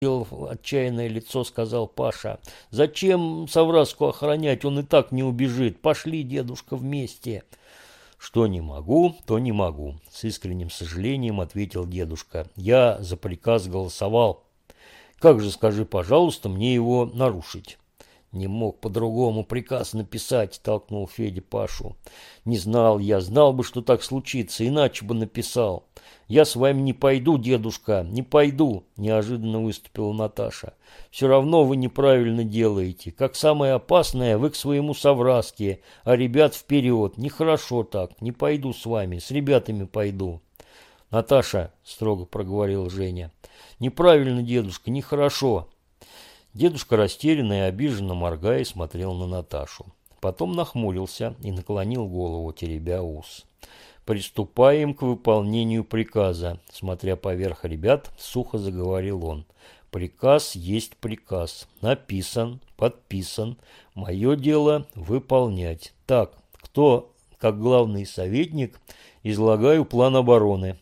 отчаянное лицо, сказал Паша. «Зачем Савраску охранять? Он и так не убежит. Пошли, дедушка, вместе». «Что не могу, то не могу», – с искренним сожалением ответил дедушка. «Я за приказ голосовал. Как же, скажи, пожалуйста, мне его нарушить?» «Не мог по-другому приказ написать», – толкнул Федя Пашу. «Не знал я, знал бы, что так случится, иначе бы написал». «Я с вами не пойду, дедушка, не пойду», – неожиданно выступила Наташа. «Все равно вы неправильно делаете. Как самое опасное, вы к своему Савраске, а ребят вперед. Нехорошо так, не пойду с вами, с ребятами пойду». «Наташа», – строго проговорил Женя, – «неправильно, дедушка, нехорошо». Дедушка, растерянно и обиженно моргая, смотрел на Наташу. Потом нахмурился и наклонил голову, теребя ус. «Приступаем к выполнению приказа», – смотря поверх ребят, сухо заговорил он. «Приказ есть приказ. Написан, подписан. Мое дело выполнять. Так, кто, как главный советник, излагаю план обороны».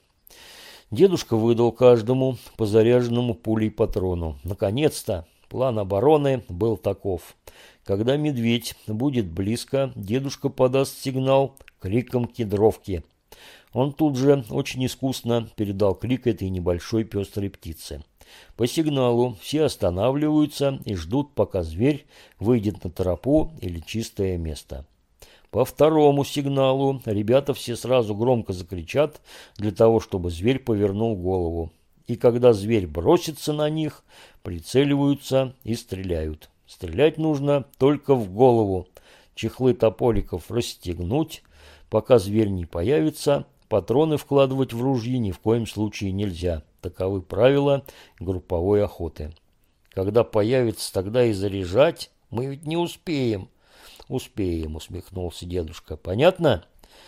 Дедушка выдал каждому по заряженному пулей патрону. Наконец-то! План обороны был таков. Когда медведь будет близко, дедушка подаст сигнал криком кедровки. Он тут же очень искусно передал крик этой небольшой пестрой птицы. По сигналу все останавливаются и ждут, пока зверь выйдет на тропу или чистое место. По второму сигналу ребята все сразу громко закричат для того, чтобы зверь повернул голову. И когда зверь бросится на них, прицеливаются и стреляют. Стрелять нужно только в голову. Чехлы топориков расстегнуть. Пока зверь не появится, патроны вкладывать в ружье ни в коем случае нельзя. Таковы правила групповой охоты. Когда появится, тогда и заряжать. Мы ведь не успеем. Успеем, усмехнулся дедушка. Понятно?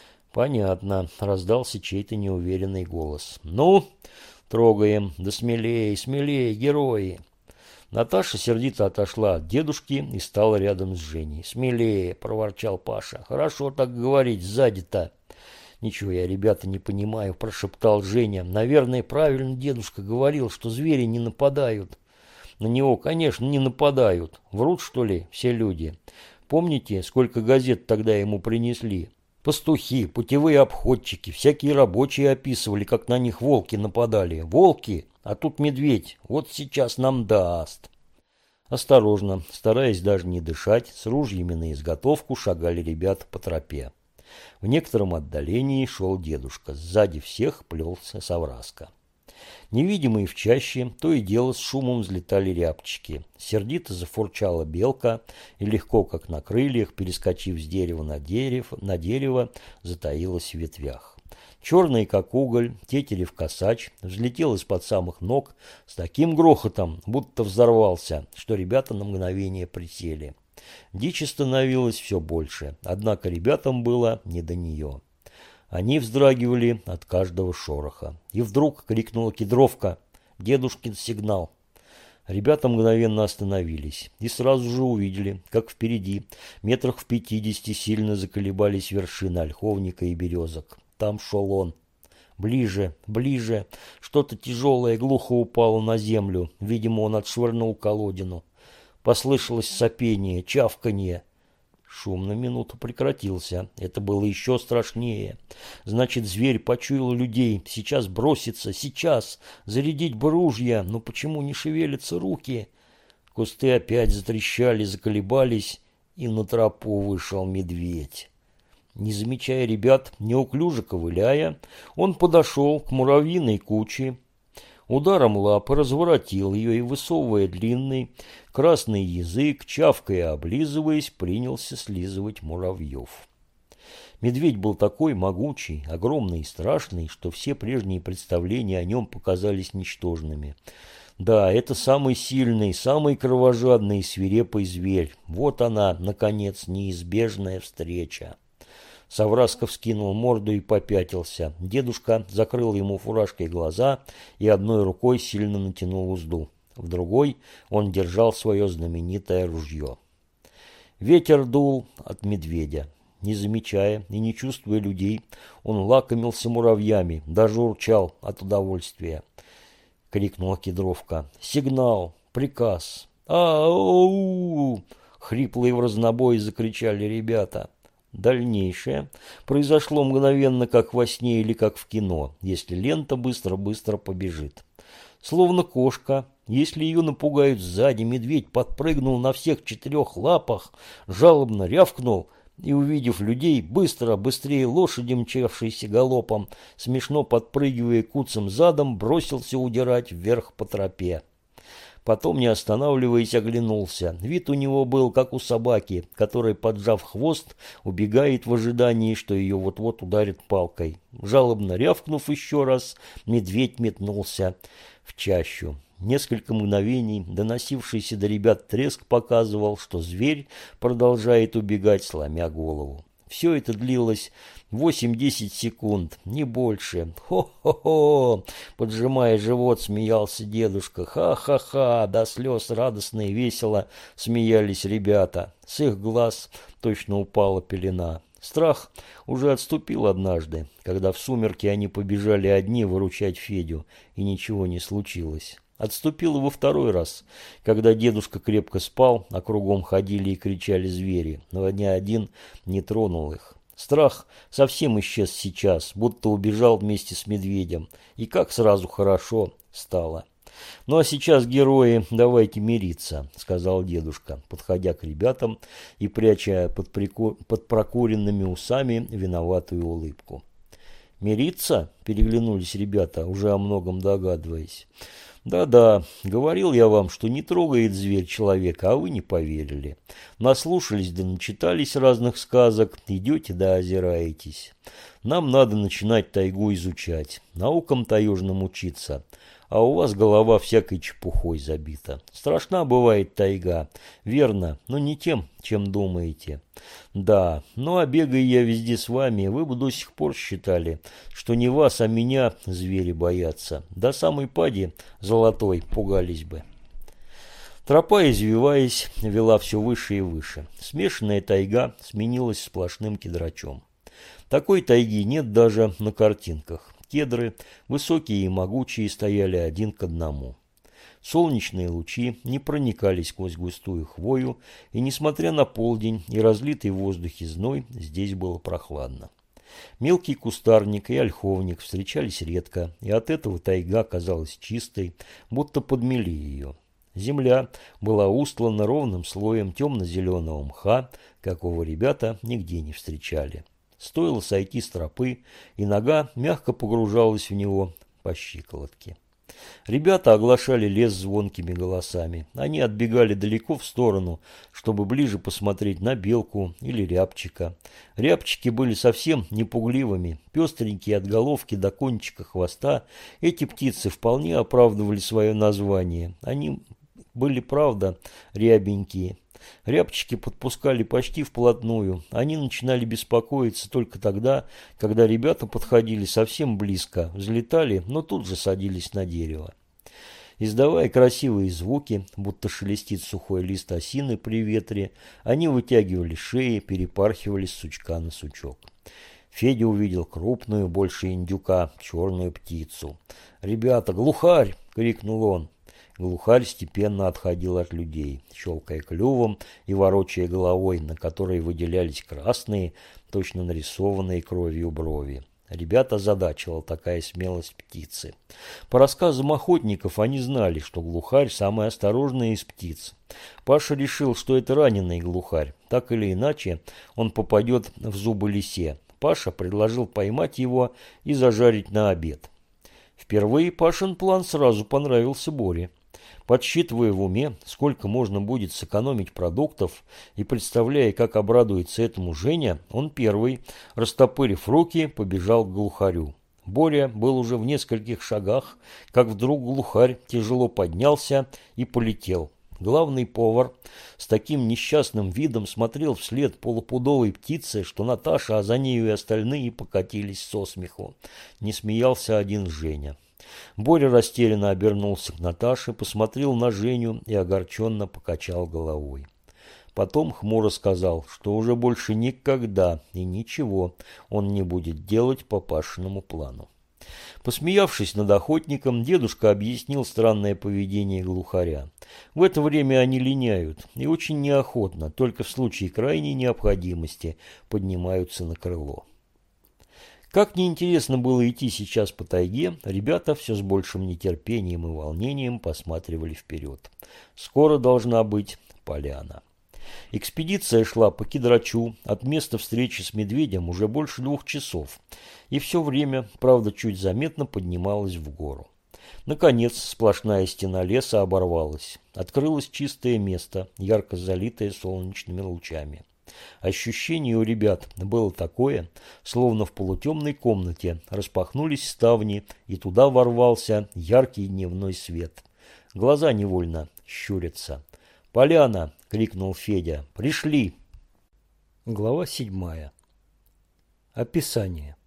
Понятно, раздался чей-то неуверенный голос. Ну... «Трогаем, да смелее, смелее, герои!» Наташа сердито отошла от дедушки и стала рядом с Женей. «Смелее!» – проворчал Паша. «Хорошо так говорить, сзади-то!» «Ничего я, ребята, не понимаю», – прошептал Женя. «Наверное, правильно дедушка говорил, что звери не нападают». «На него, конечно, не нападают. Врут, что ли, все люди? Помните, сколько газет тогда ему принесли?» Пастухи, путевые обходчики, всякие рабочие описывали, как на них волки нападали. Волки, а тут медведь, вот сейчас нам даст. Осторожно, стараясь даже не дышать, с ружьями на изготовку шагали ребята по тропе. В некотором отдалении шел дедушка, сзади всех плелся Савраска. Невидимые в чаще, то и дело с шумом взлетали рябчики. Сердито зафурчала белка и легко, как на крыльях, перескочив с дерева на дерево, затаилась в ветвях. Черный, как уголь, тетерев-косач взлетел из-под самых ног с таким грохотом, будто взорвался, что ребята на мгновение присели. Дичи становилось все больше, однако ребятам было не до нее. Они вздрагивали от каждого шороха. И вдруг крикнула кедровка. Дедушкин сигнал. Ребята мгновенно остановились и сразу же увидели, как впереди, метрах в 50, сильно заколебались вершины ольховника и березок. Там шел он. Ближе, ближе. Что-то тяжелое глухо упало на землю. Видимо, он отшвырнул колодину. Послышалось сопение, чавканье. Шум на минуту прекратился. Это было еще страшнее. Значит, зверь почуял людей. Сейчас бросится, сейчас. Зарядить бы ружья. Но почему не шевелятся руки? Кусты опять затрещали, заколебались, и на тропу вышел медведь. Не замечая ребят, неуклюже ковыляя, он подошел к муравьиной куче, ударом лапы разворотил ее и, высовывая длинный красный язык, чавкая и облизываясь, принялся слизывать муравьев. Медведь был такой могучий, огромный и страшный, что все прежние представления о нем показались ничтожными. Да, это самый сильный, самый кровожадный и свирепый зверь. Вот она, наконец, неизбежная встреча. Савраска вскинул морду и попятился. Дедушка закрыл ему фуражкой глаза и одной рукой сильно натянул узду. В другой он держал свое знаменитое ружье. Ветер дул от медведя. Не замечая и не чувствуя людей, он лакомился муравьями, даже урчал от удовольствия. крикнула Кедровка. «Сигнал! Приказ!» «Ау!» — хрипло в разнобой закричали ребята. Дальнейшее произошло мгновенно, как во сне или как в кино, если лента быстро-быстро побежит. Словно кошка, если ее напугают сзади, медведь подпрыгнул на всех 4 лапах, жалобно рявкнул и, увидев людей, быстрее лошади, мчавшиеся галопом, смешно подпрыгивая куцым задом, бросился удирать вверх по тропе. Потом, не останавливаясь, оглянулся. Вид у него был, как у собаки, которая, поджав хвост, убегает в ожидании, что ее вот-вот ударит палкой. Жалобно рявкнув еще раз, медведь метнулся в чащу. Несколько мгновений доносившийся до ребят треск показывал, что зверь продолжает убегать, сломя голову. Все это длилось 8-10 секунд, не больше. «Хо-хо-хо!» – поджимая живот, смеялся дедушка. «Ха-ха-ха!» – до слез радостно и весело смеялись ребята. С их глаз точно упала пелена. Страх уже отступил однажды, когда в сумерки они побежали одни выручать Федю, и ничего не случилось. Отступил и во второй раз, когда дедушка крепко спал, а кругом ходили и кричали звери, но ни один не тронул их. Страх совсем исчез сейчас, будто убежал вместе с медведем, и как сразу хорошо стало. «Ну а сейчас, герои, давайте мириться», — сказал дедушка, подходя к ребятам и пряча под прокуренными усами виноватую улыбку. «Мириться?» — переглянулись ребята, уже о многом догадываясь. «Да-да, говорил я вам, что не трогает зверь человека, а вы не поверили. Наслушались да начитались разных сказок, идете да озираетесь. Нам надо начинать тайгу изучать, наукам таежным учиться, а у вас голова всякой чепухой забита. Страшна бывает тайга, верно, но не тем, чем думаете. Да, ну а бегая я везде с вами, вы бы до сих пор считали, что не вас, а меня звери боятся. До самой пади золотой пугались бы». Тропа, извиваясь, вела все выше и выше. Смешанная тайга сменилась сплошным кедрачом. Такой тайги нет даже на картинках. Кедры, высокие и могучие, стояли один к одному. Солнечные лучи не проникали сквозь густую хвою, и, несмотря на полдень и разлитый в воздухе зной, здесь было прохладно. Мелкий кустарник и ольховник встречались редко, и от этого тайга казалась чистой, будто подмели ее. Земля была устлана ровным слоем темно-зеленого мха, какого ребята нигде не встречали. Стоило сойти с тропы, и нога мягко погружалась в него по щиколотке. Ребята оглашали лес звонкими голосами. Они отбегали далеко в сторону, чтобы ближе посмотреть на белку или рябчика. Рябчики были совсем непугливыми, пестренькие от головки до кончика хвоста. Эти птицы вполне оправдывали свое название. Они были, правда, рябенькие. Рябчики подпускали почти вплотную. Они начинали беспокоиться только тогда, когда ребята подходили совсем близко, взлетали, но тут же садились на дерево. Издавая красивые звуки, будто шелестит сухой лист осины при ветре, они вытягивали шеи, перепархивали с сучка на сучок. Федя увидел крупную, больше индюка, черную птицу. «Ребята, глухарь!» — крикнул он. Глухарь степенно отходил от людей, щелкая клювом и ворочая головой, на которой выделялись красные, точно нарисованные кровью брови. Ребята озадачила такая смелость птицы. По рассказам охотников они знали, что глухарь самый осторожный из птиц. Паша решил, что это раненый глухарь. Так или иначе, он попадет в зубы лисе. Паша предложил поймать его и зажарить на обед. Впервые Пашин план сразу понравился Боре. Подсчитывая в уме, сколько можно будет сэкономить продуктов, и представляя, как обрадуется этому Женя, он первый, растопырив руки, побежал к глухарю. Боря был уже в нескольких шагах, как вдруг глухарь тяжело поднялся и полетел. Главный повар с таким несчастным видом смотрел вслед полупудовой птице, что Наташа, а за нею и остальные покатились со смеху. Не смеялся один Женя. Боря растерянно обернулся к Наташе, посмотрел на Женю и огорченно покачал головой. Потом хмуро сказал, что уже больше никогда и ничего он не будет делать по Пашиному плану. Посмеявшись над охотником, дедушка объяснил странное поведение глухаря. В это время они линяют и очень неохотно, только в случае крайней необходимости, поднимаются на крыло. Как неинтересно было идти сейчас по тайге, ребята все с большим нетерпением и волнением посматривали вперед. Скоро должна быть поляна. Экспедиция шла по Кедрачу от места встречи с медведем уже больше 2 часов, и все время, правда, чуть заметно поднималась в гору. Наконец, сплошная стена леса оборвалась. Открылось чистое место, ярко залитое солнечными лучами. Ощущение у ребят было такое, словно в полутемной комнате распахнулись ставни, и туда ворвался яркий дневной свет. Глаза невольно щурятся. «Поляна!» — крикнул Федя. «Пришли!» Глава 7. Описание.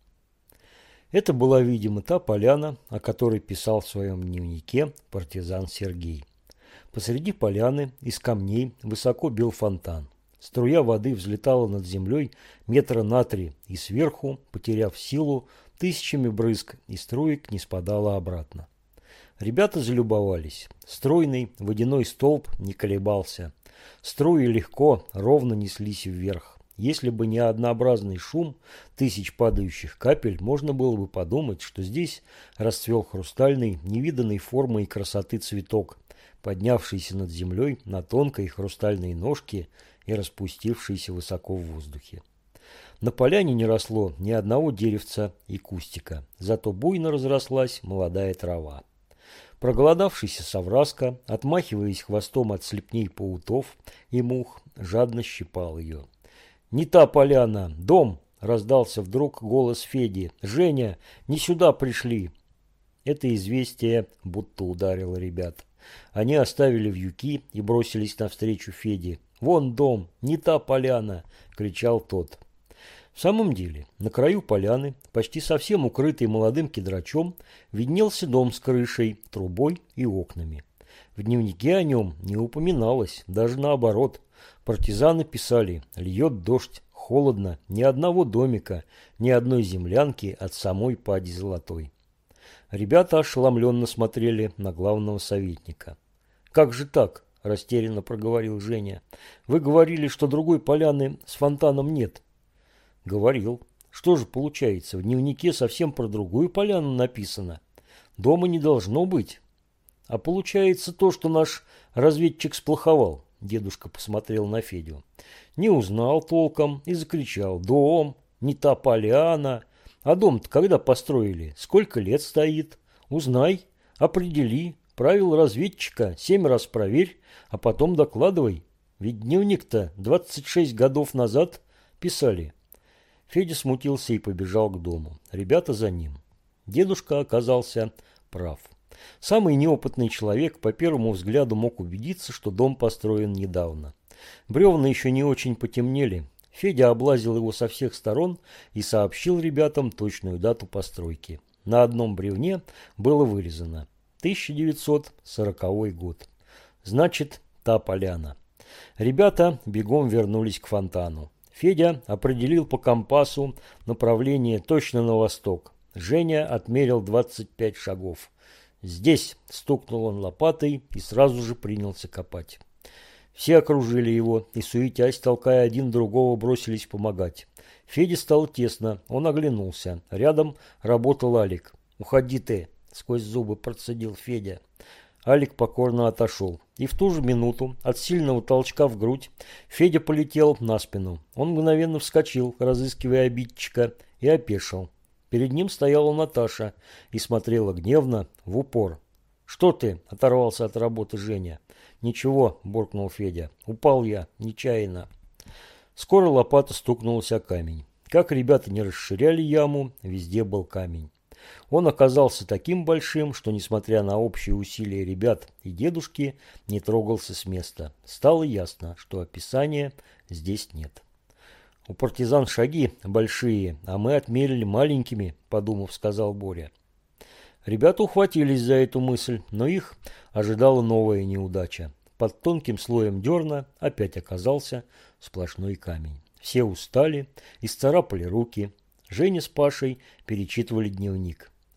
Это была, видимо, та поляна, о которой писал в своем дневнике партизан Сергей. Посреди поляны из камней высоко бил фонтан. Струя воды взлетала над землей метра на 3 и сверху, потеряв силу, тысячами брызг и струек не спадала обратно. Ребята залюбовались. Стройный водяной столб не колебался. Струи легко, ровно неслись вверх. Если бы не однообразный шум тысяч падающих капель, можно было бы подумать, что здесь расцвел хрустальный, невиданной формы и красоты цветок, поднявшийся над землей на тонкой хрустальной ножке и распустившийся высоко в воздухе. На поляне не росло ни одного деревца и кустика, зато буйно разрослась молодая трава. Проголодавшийся совраска, отмахиваясь хвостом от слепней паутов и мух, жадно щипал ее. «Не та поляна! Дом!» — раздался вдруг голос Феди. «Женя, не сюда пришли!» Это известие будто ударило ребят. Они оставили вьюки и бросились навстречу Феде. «Вон дом! Не та поляна!» — кричал тот. В самом деле, на краю поляны, почти совсем укрытый молодым кедрачом, виднелся дом с крышей, трубой и окнами. В дневнике о нем не упоминалось, даже наоборот. Партизаны писали: льет дождь, холодно, ни одного домика, ни одной землянки от самой пади золотой. Ребята ошеломленно смотрели на главного советника. «Как же так?» – растерянно проговорил Женя. «Вы говорили, что другой поляны с фонтаном нет». «Говорил. Что же получается, в дневнике совсем про другую поляну написано? Дома не должно быть. А получается то, что наш разведчик сплоховал». Дедушка посмотрел на Федю. Не узнал толком и закричал: «Дом! Не та поляна! А дом-то когда построили? Сколько лет стоит? Узнай, определи, правила разведчика 7 раз проверь, а потом докладывай. Ведь дневник-то 26 годов назад писали». Федя смутился и побежал к дому. Ребята за ним. Дедушка оказался прав. Самый неопытный человек по первому взгляду мог убедиться, что дом построен недавно. Бревна еще не очень потемнели. Федя облазил его со всех сторон и сообщил ребятам точную дату постройки. На одном бревне было вырезано 1940 год. Значит, та поляна. Ребята бегом вернулись к фонтану. Федя определил по компасу направление точно на восток. Женя отмерил 25 шагов. «Здесь!» – стукнул он лопатой и сразу же принялся копать. Все окружили его и, суетясь, толкая один другого, бросились помогать. Феде стало тесно, он оглянулся. Рядом работал Алик. «Уходи ты!» – сквозь зубы процедил Федя. Алик покорно отошел. И в ту же минуту от сильного толчка в грудь Федя полетел на спину. Он мгновенно вскочил, разыскивая обидчика, и опешил. Перед ним стояла Наташа и смотрела гневно, в упор. «Что ты?» – оторвался от работы Женя. «Ничего», – буркнул Федя. «Упал я, нечаянно». Скоро лопата стукнулась о камень. Как ребята не расширяли яму, везде был камень. Он оказался таким большим, что, несмотря на общие усилия ребят и дедушки, не трогался с места. Стало ясно, что описания здесь нет. «У партизан шаги большие, а мы отмерили маленькими», – подумав, сказал Боря. Ребята ухватились за эту мысль, но их ожидала новая неудача. Под тонким слоем дерна опять оказался сплошной камень. Все устали, исцарапали руки. Женя с Пашей перечитывали дневник.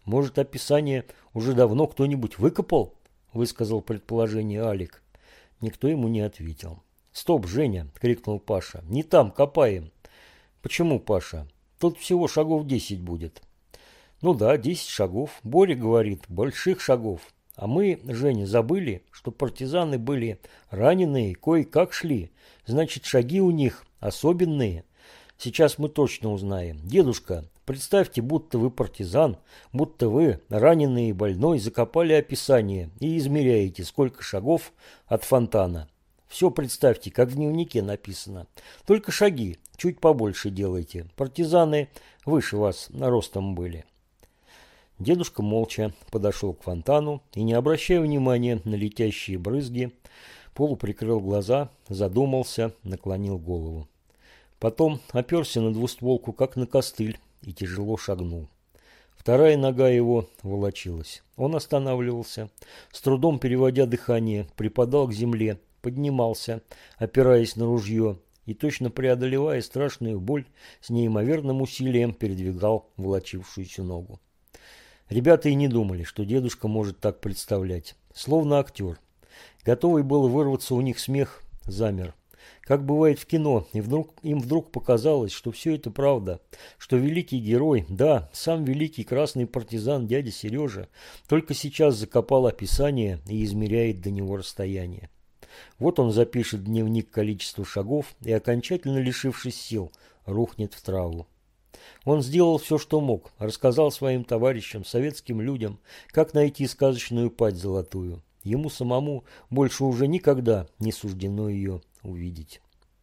Может, описание уже давно кто-нибудь выкопал? Высказал предположение Алик. Никто ему не ответил. «Стоп, Женя!» – крикнул Паша. «Не там, копаем!» «Почему, Паша? Тут всего шагов 10 будет». «Ну да, 10 шагов. Боря говорит, больших шагов. А мы, Женя, забыли, что партизаны были раненые, кое-как шли. Значит, шаги у них особенные. Сейчас мы точно узнаем. Дедушка, представьте, будто вы партизан, будто вы, раненый и больной, закопали описание и измеряете, сколько шагов от фонтана. Все представьте, как в дневнике написано. Только шаги чуть побольше делайте. Партизаны выше вас ростом были». Дедушка молча подошел к фонтану и, не обращая внимания на летящие брызги, полуприкрыл глаза, задумался, наклонил голову. Потом оперся на двустволку, как на костыль, и тяжело шагнул. Вторая нога его волочилась. Он останавливался, с трудом переводя дыхание, припадал к земле, поднимался, опираясь на ружье, и, точно преодолевая страшную боль, с неимоверным усилием передвигал волочившуюся ногу. Ребята и не думали, что дедушка может так представлять. Словно актер. Готовый был вырваться у них смех, замер. Как бывает в кино, и им вдруг показалось, что все это правда, что великий герой, да, сам великий красный партизан дядя Сережа, только сейчас закопал описание и измеряет до него расстояние. Вот он запишет в дневник количество шагов и, окончательно лишившись сил, рухнет в траву. Он сделал все, что мог, рассказал своим товарищам, советским людям, как найти сказочную падь золотую. Ему самому больше уже никогда не суждено ее увидеть.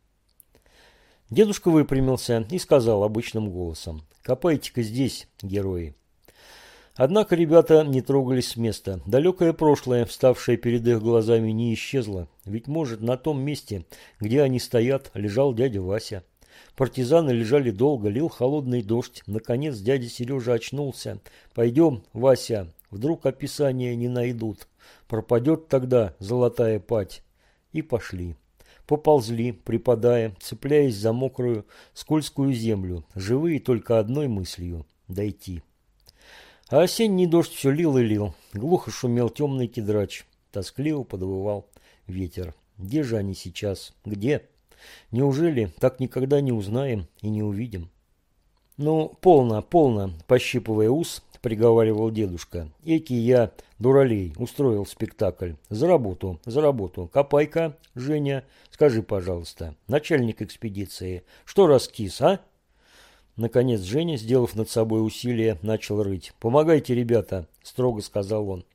Дедушка выпрямился и сказал обычным голосом: «Копайте-ка здесь, герои». Однако ребята не трогались с места. Далекое прошлое, вставшее перед их глазами, не исчезло. Ведь, может, на том месте, где они стоят, лежал дядя Вася. Партизаны лежали долго, лил холодный дождь. Наконец дядя Сережа очнулся. «Пойдем, Вася, вдруг описания не найдут. Пропадет тогда золотая падь». И пошли. Поползли, припадая, цепляясь за мокрую, скользкую землю, живые только одной мыслью – дойти. А осенний дождь все лил и лил. Глухо шумел темный кедрач. Тоскливо подвывал ветер. Где же они сейчас? Где? Неужели так никогда не узнаем и не увидим? «Ну, полно, полно», – пощипывая ус, приговаривал дедушка. «Эки я, дуралей, устроил спектакль. За работу, за работу. Копай-ка, Женя, скажи, пожалуйста, начальник экспедиции, что раскис, а?» Наконец Женя, сделав над собой усилие, начал рыть. «Помогайте, ребята», – строго сказал он.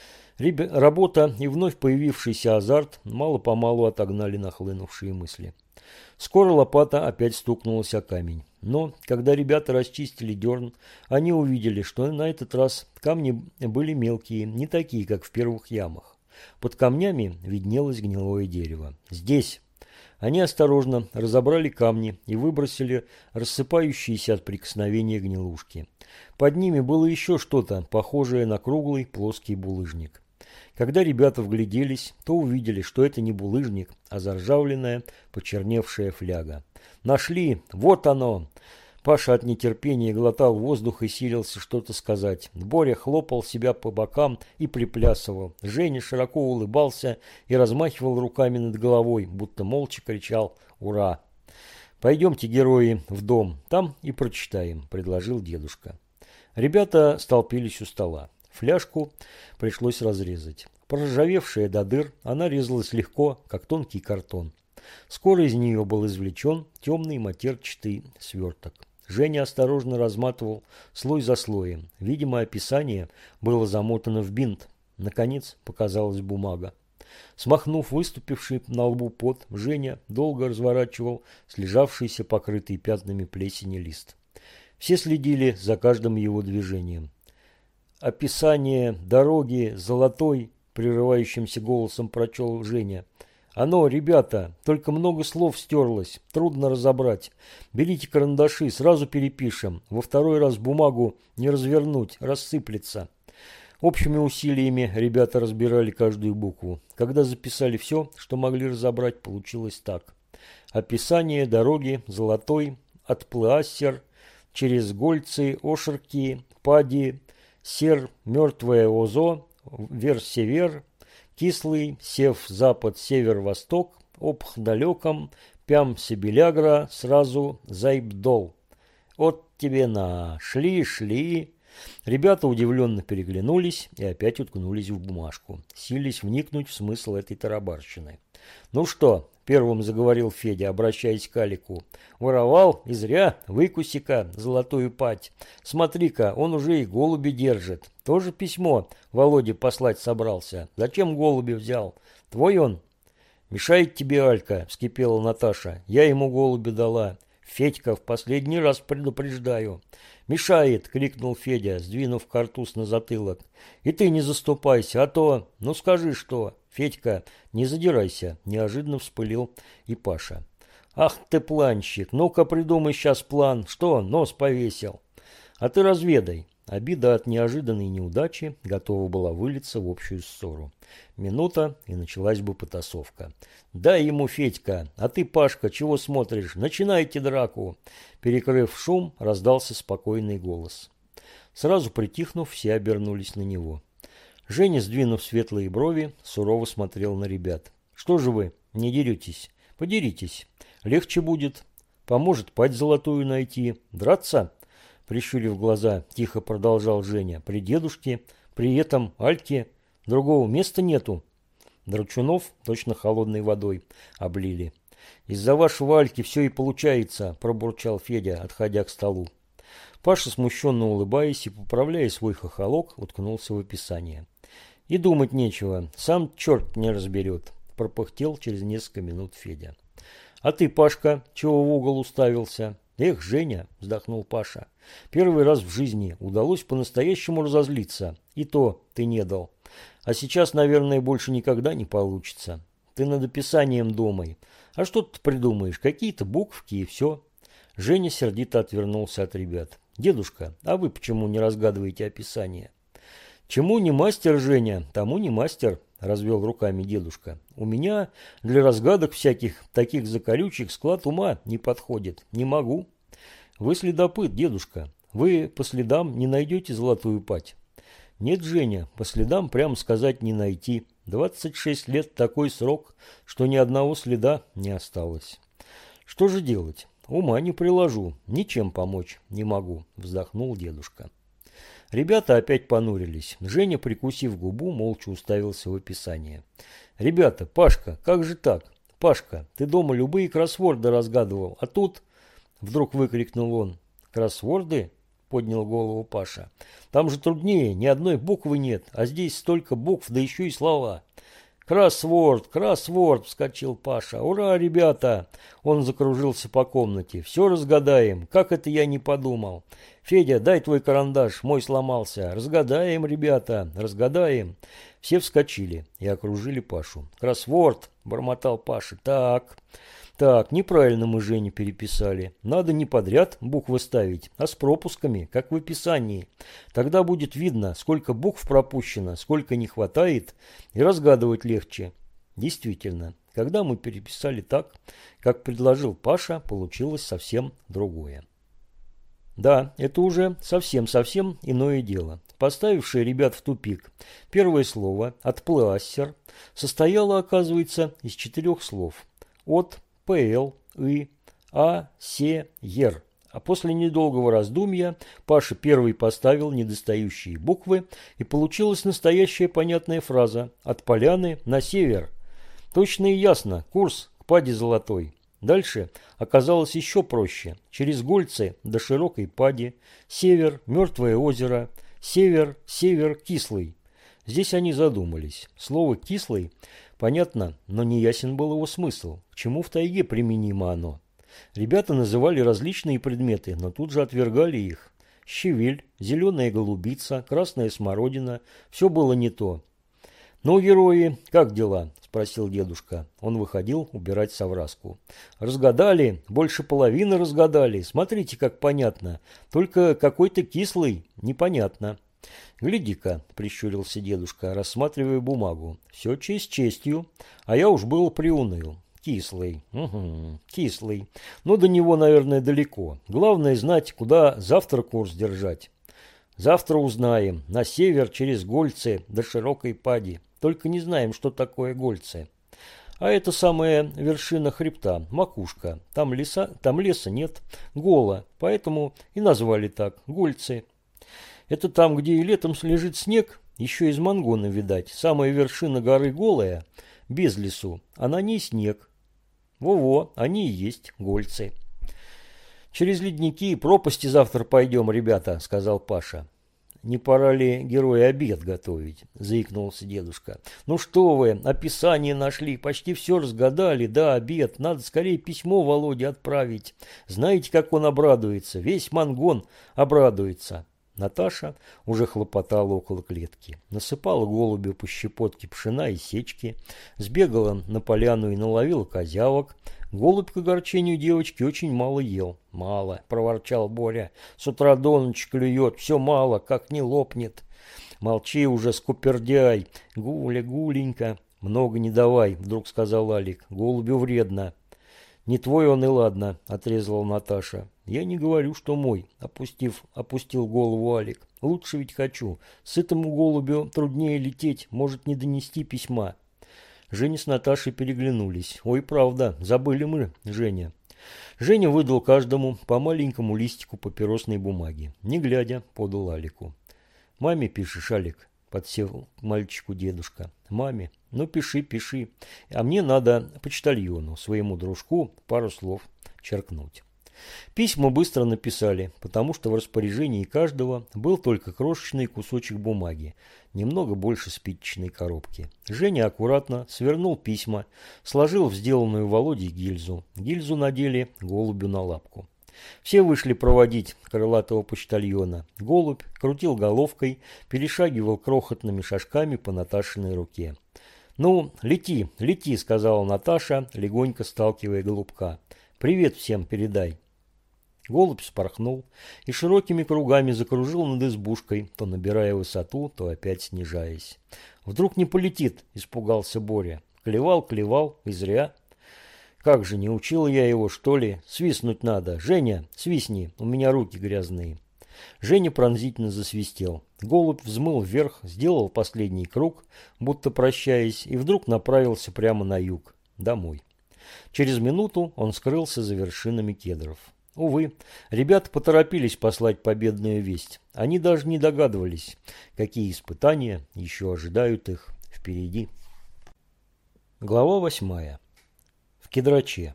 Работа и вновь появившийся азарт мало-помалу отогнали нахлынувшие мысли. Скоро лопата опять стукнулась о камень. Но, когда ребята расчистили дерн, они увидели, что на этот раз камни были мелкие, не такие, как в первых ямах. Под камнями виднелось гнилое дерево. «Здесь!» Они осторожно разобрали камни и выбросили рассыпающиеся от прикосновения гнилушки. Под ними было еще что-то, похожее на круглый плоский булыжник. Когда ребята вгляделись, то увидели, что это не булыжник, а заржавленная, почерневшая фляга. «Нашли! Вот оно!» Паша от нетерпения глотал воздух и силился что-то сказать. Боря хлопал себя по бокам и приплясывал. Женя широко улыбался и размахивал руками над головой, будто молча кричал «Ура!». «Пойдемте, герои, в дом, там и прочитаем», – предложил дедушка. Ребята столпились у стола. Фляжку пришлось разрезать. Проржавевшая до дыр, она резалась легко, как тонкий картон. Скоро из нее был извлечен темный матерчатый сверток. Женя осторожно разматывал слой за слоем. Видимо, описание было замотано в бинт. Наконец показалась бумага. Смахнув выступивший на лбу пот, Женя долго разворачивал слежавшийся покрытый пятнами плесени лист. Все следили за каждым его движением. «Описание дороги золотой», – прерывающимся голосом прочел Женя. «Оно, ребята, только много слов стерлось, трудно разобрать. Берите карандаши, сразу перепишем. Во второй раз бумагу не развернуть, рассыплется». Общими усилиями ребята разбирали каждую букву. Когда записали все, что могли разобрать, получилось так. «Описание дороги золотой от Плаассер через Гольцы, Ошерки, Пади, сер, мертвое озо, вер-север, кислый, сев, запад, север-восток, обх далеком, пям себелягра, сразу зайбдол. От тебе на, шли. Ребята удивленно переглянулись и опять уткнулись в бумажку, сились вникнуть в смысл этой тарабарщины. «Ну что?» – первым заговорил Федя, обращаясь к Алику. «Воровал? И зря. Выкуси-ка золотую пать. Смотри-ка, он уже и голуби держит. Тоже письмо Володе послать собрался. Зачем голуби взял? Твой он?» «Мешает тебе, Алька», – вскипела Наташа. «Я ему голуби дала. Федька, в последний раз предупреждаю». «Мешает!» – крикнул Федя, сдвинув картуз на затылок. «И ты не заступайся, а то... Ну скажи что!» «Федька, не задирайся!» – неожиданно вспылил и Паша. «Ах ты планщик! Ну-ка придумай сейчас план! Что, нос повесил?» «А ты разведай!» Обида от неожиданной неудачи готова была вылиться в общую ссору. Минута, и началась бы потасовка. «Дай ему, Федька! А ты, Пашка, чего смотришь? Начинайте драку!» Перекрыв шум, раздался спокойный голос. Сразу притихнув, все обернулись на него. Женя, сдвинув светлые брови, сурово смотрел на ребят. «Что же вы, не деретесь? Подеритесь. Легче будет. Поможет пать золотую найти. Драться?» Прищурив глаза, тихо продолжал Женя. «При дедушке, при этом Альке другого места нету». Драчунов точно холодной водой облили. «Из-за вашего Альки все и получается», – пробурчал Федя, отходя к столу. Паша, смущенно улыбаясь и поправляя свой хохолок, уткнулся в описание. «И думать нечего, сам черт не разберет», – пропыхтел через несколько минут Федя. «А ты, Пашка, чего в угол уставился?» «Эх, Женя», – вздохнул Паша, – «первый раз в жизни удалось по-настоящему разозлиться, и то ты не дал. А сейчас, наверное, больше никогда не получится. Ты над описанием думай. А что ты придумаешь? Какие-то буковки и все». Женя сердито отвернулся от ребят. «Дедушка, а вы почему не разгадываете описание?» «Чему не мастер, Женя, тому не мастер», – развел руками дедушка. «У меня для разгадок всяких таких закорючек склад ума не подходит. Не могу». «Вы следопыт, дедушка. Вы по следам не найдете золотую пать?» «Нет, Женя, по следам, прямо сказать, не найти. 26 лет такой срок, что ни одного следа не осталось». «Что же делать? Ума не приложу, ничем помочь не могу», – вздохнул дедушка. Ребята опять понурились. Женя, прикусив губу, молча уставился в описание. «Ребята, Пашка, как же так? Пашка, ты дома любые кроссворды разгадывал, а тут...» Вдруг выкрикнул он. «Кроссворды?» – поднял голову Паша. «Там же труднее, ни одной буквы нет, а здесь столько букв, да еще и слова». «Кроссворд, кроссворд!» – вскочил Паша. «Ура, ребята!» Он закружился по комнате. «Все разгадаем. Как это я не подумал? Федя, дай твой карандаш, мой сломался. Разгадаем, ребята, разгадаем!» Все вскочили и окружили Пашу. «Кроссворд!» – бормотал Паша. «Так, неправильно мы Жене переписали. Надо не подряд буквы ставить, а с пропусками, как в описании. Тогда будет видно, сколько букв пропущено, сколько не хватает, и разгадывать легче». Действительно, когда мы переписали так, как предложил Паша, получилось совсем другое. Да, это уже совсем иное дело, поставившее ребят в тупик. Первое слово «отпластер» состояло, оказывается, из 4 слов. От, ПЛ, И, А, Се, Ер. А после недолгого раздумья Паша первый поставил недостающие буквы, и получилась настоящая понятная фраза «от поляны на север». Точно и ясно, курс к паде золотой. Дальше оказалось еще проще. Через Гольцы до широкой пади, север, мертвое озеро, север, кислый. Здесь они задумались. Слово «кислый» понятно, но не ясен был его смысл. К чему в тайге применимо оно? Ребята называли различные предметы, но тут же отвергали их. Щавель, зеленая голубица, красная смородина – все было не то. «Ну, герои, как дела?» – спросил дедушка. Он выходил убирать совраску. «Разгадали, больше половины разгадали. Смотрите, как понятно. Только какой-то кислый, непонятно». «Гляди-ка», – прищурился дедушка, рассматривая бумагу. «Все честь честью, а я уж был приуныл. Кислый. Угу, кислый. Но до него, наверное, далеко. Главное знать, куда завтра курс держать». Завтра узнаем. На север через Гольцы до Широкой Пади. Только не знаем, что такое Гольцы. А это самая вершина хребта, макушка. Там леса нет, голо, поэтому и назвали так, Гольцы. Это там, где и летом лежит снег, еще из Монгона, видать. Самая вершина горы голая, без лесу, а на ней снег. Во-во, они и есть Гольцы. «Через ледники и пропасти завтра пойдем, ребята», — сказал Паша. «Не пора ли герою обед готовить?» – заикнулся дедушка. «Ну что вы, описание нашли, почти все разгадали, да, обед. Надо скорее письмо Володе отправить. Знаете, как он обрадуется? Весь Монгон обрадуется». Наташа уже хлопотала около клетки. Насыпала голубю по щепотке пшена и сечки, сбегала на поляну и наловила козявок. Голубь к огорчению девочки очень мало ел. «Мало», – проворчал Боря, – «с утра до ночи клюет, все мало, как не лопнет». «Молчи уже, скупердяй, Гуля, Гуленька». «Много не давай», – вдруг сказал Алик, – «голубю вредно». «Не твой он и ладно», – отрезала Наташа. «Я не говорю, что мой», – опустил голову Алик. «Лучше ведь хочу. Сытому голубю труднее лететь, может не донести письма». Женя с Наташей переглянулись. «Ой, правда, забыли мы, Женя». Женя выдал каждому по маленькому листику папиросной бумаги. Не глядя, подал Алику. «Маме пишешь, Алик?» – подсел к мальчику дедушка. «Маме? Ну, пиши, пиши. А мне надо почтальону, своему дружку, пару слов черкнуть». Письма быстро написали, потому что в распоряжении каждого был только крошечный кусочек бумаги, немного больше спичечной коробки. Женя аккуратно свернул письма, сложил в сделанную Володей гильзу. Гильзу надели голубю на лапку. Все вышли проводить крылатого почтальона. Голубь крутил головкой, перешагивал крохотными шажками по Наташиной руке. «Ну, лети, лети», — сказала Наташа, легонько сталкивая голубка. «Привет всем передай». Голубь спорхнул и широкими кругами закружил над избушкой, то набирая высоту, то опять снижаясь. «Вдруг не полетит?» – испугался Боря. Клевал, и зря. «Как же, не учил я его, что ли? Свистнуть надо. Женя, свистни, у меня руки грязные». Женя пронзительно засвистел. Голубь взмыл вверх, сделал последний круг, будто прощаясь, и вдруг направился прямо на юг, домой. Через минуту он скрылся за вершинами кедров. Увы, ребята поторопились послать победную весть. Они даже не догадывались, какие испытания еще ожидают их впереди. Глава 8. В Кедраче.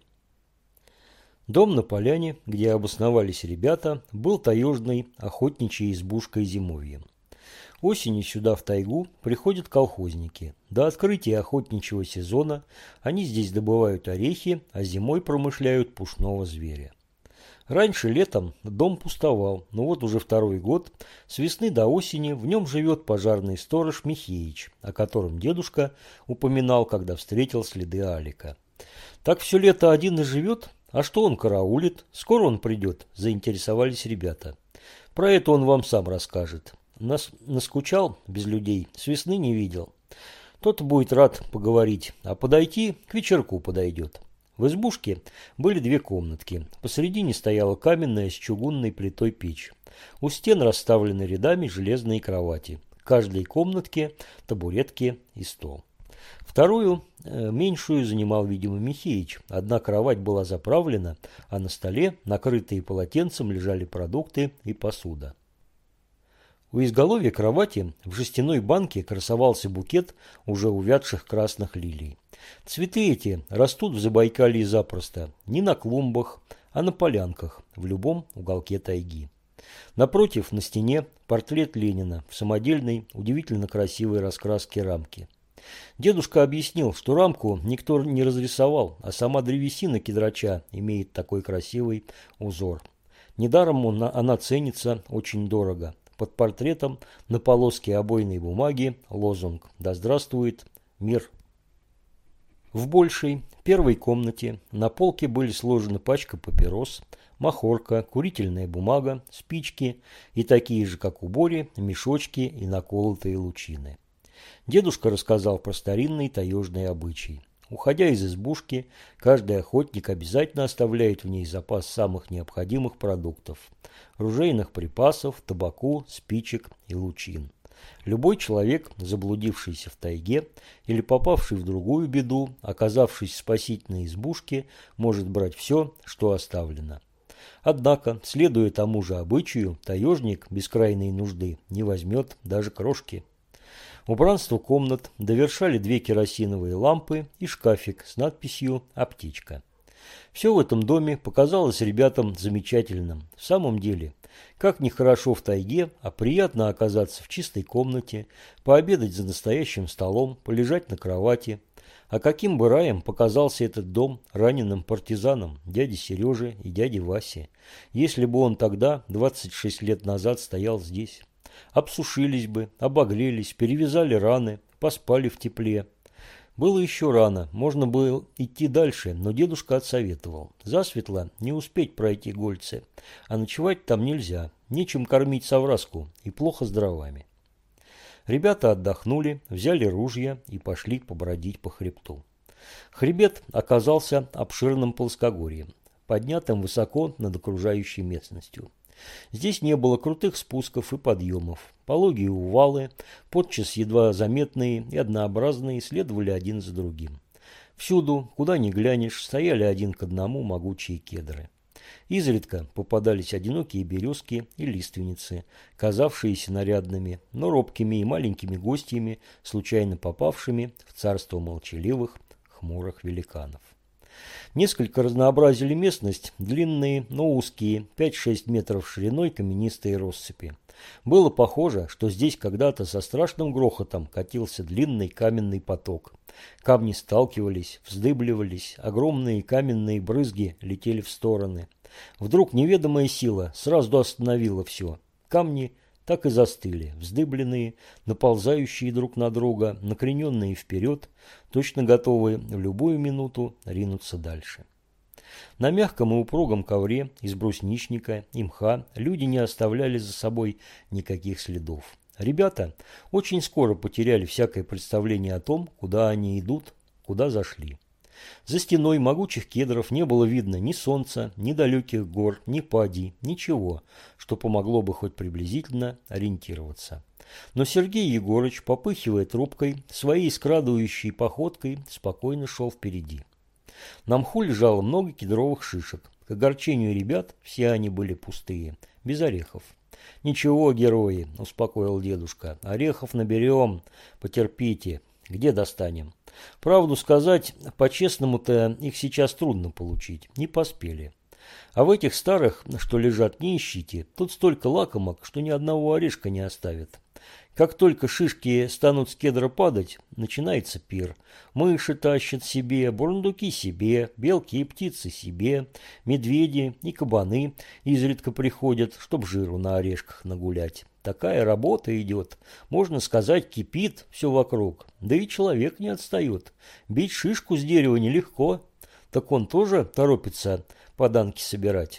Дом на поляне, где обосновались ребята, был таежной охотничьей избушкой зимовьем. Осенью сюда, в тайгу, приходят колхозники. До открытия охотничьего сезона они здесь добывают орехи, а зимой промышляют пушного зверя. Раньше летом дом пустовал, но вот уже второй год, с весны до осени, в нем живет пожарный сторож Михеич, о котором дедушка упоминал, когда встретил следы Алика. Так все лето один и живет, а что он караулит? Скоро он придет, заинтересовались ребята. Про это он вам сам расскажет. Наскучал без людей, с весны не видел. Тот будет рад поговорить, а подойти к вечерку подойдет. В избушке были две комнатки. Посередине стояла каменная с чугунной плитой печь. У стен расставлены рядами железные кровати. В каждой комнатке табуретки и стол. Вторую, меньшую, занимал, видимо, Михеич. Одна кровать была заправлена, а на столе, накрытые полотенцем, лежали продукты и посуда. У изголовья кровати в жестяной банке красовался букет уже увядших красных лилий. Цветы эти растут в Забайкалье запросто, не на клумбах, а на полянках, в любом уголке тайги. Напротив, на стене, портрет Ленина в самодельной, удивительно красивой раскраске рамки. Дедушка объяснил, что рамку никто не разрисовал, а сама древесина кедрача имеет такой красивый узор. Недаром она ценится очень дорого. Под портретом на полоске обойной бумаги лозунг «Да здравствует мир». В большей, первой комнате на полке были сложены пачка папирос, махорка, курительная бумага, спички и такие же, как у Бори, мешочки и наколотые лучины. Дедушка рассказал про старинный таежный обычай. Уходя из избушки, каждый охотник обязательно оставляет в ней запас самых необходимых продуктов – ружейных припасов, табаку, спичек и лучин. Любой человек, заблудившийся в тайге или попавший в другую беду, оказавшись в спасительной избушке, может брать все, что оставлено. Однако, следуя тому же обычаю, таежник без крайней нужды не возьмет даже крошки. Убранство комнат довершали 2 керосиновые лампы и шкафик с надписью «Аптечка». Все в этом доме показалось ребятам замечательным. В самом деле, как нехорошо в тайге, а приятно оказаться в чистой комнате, пообедать за настоящим столом, полежать на кровати. А каким бы раем показался этот дом раненым партизанам, дяде Сереже и дяде Васе, если бы он тогда, 26 лет назад, стоял здесь. Обсушились бы, обогрелись, перевязали раны, поспали в тепле. Было еще рано, можно было идти дальше, но дедушка отсоветовал. Засветло не успеть пройти Гольцы, а ночевать там нельзя, нечем кормить совраску и плохо с дровами. Ребята отдохнули, взяли ружья и пошли побродить по хребту. Хребет оказался обширным плоскогорьем, поднятым высоко над окружающей местностью. Здесь не было крутых спусков и подъемов. Пологие увалы, подчас едва заметные и однообразные, следовали один за другим. Всюду, куда ни глянешь, стояли один к одному могучие кедры. Изредка попадались одинокие березки и лиственницы, казавшиеся нарядными, но робкими и маленькими гостями, случайно попавшими в царство молчаливых, хмурых великанов. Несколько разнообразили местность длинные, но узкие, 5-6 метров шириной каменистые россыпи. Было похоже, что здесь когда-то со страшным грохотом катился длинный каменный поток. Камни сталкивались, вздыбливались, огромные каменные брызги летели в стороны. Вдруг неведомая сила сразу остановила все. Камни так и застыли, вздыбленные, наползающие друг на друга, накрененные вперед, точно готовые в любую минуту ринуться дальше. На мягком и упругом ковре из брусничника и мха люди не оставляли за собой никаких следов. Ребята очень скоро потеряли всякое представление о том, куда они идут, куда зашли. За стеной могучих кедров не было видно ни солнца, ни далеких гор, ни падей, ничего, что помогло бы хоть приблизительно ориентироваться. Но Сергей Егорыч, попыхивая трубкой, своей скрадывающей походкой спокойно шел впереди. На мху лежало много кедровых шишек. К огорчению ребят все они были пустые, без орехов. «Ничего, герои», – успокоил дедушка, – «орехов наберем, потерпите, где достанем?» Правду сказать, по-честному-то их сейчас трудно получить, не поспели. А в этих старых, что лежат, не ищите, тут столько лакомок, что ни одного орешка не оставят. Как только шишки станут с кедра падать, начинается пир. Мыши тащат себе, бурундуки себе, белки и птицы себе, медведи и кабаны изредка приходят, чтоб жиру на орешках нагулять. Такая работа идет, можно сказать, кипит все вокруг, да и человек не отстает. Бить шишку с дерева нелегко, так он тоже торопится поданки собирать.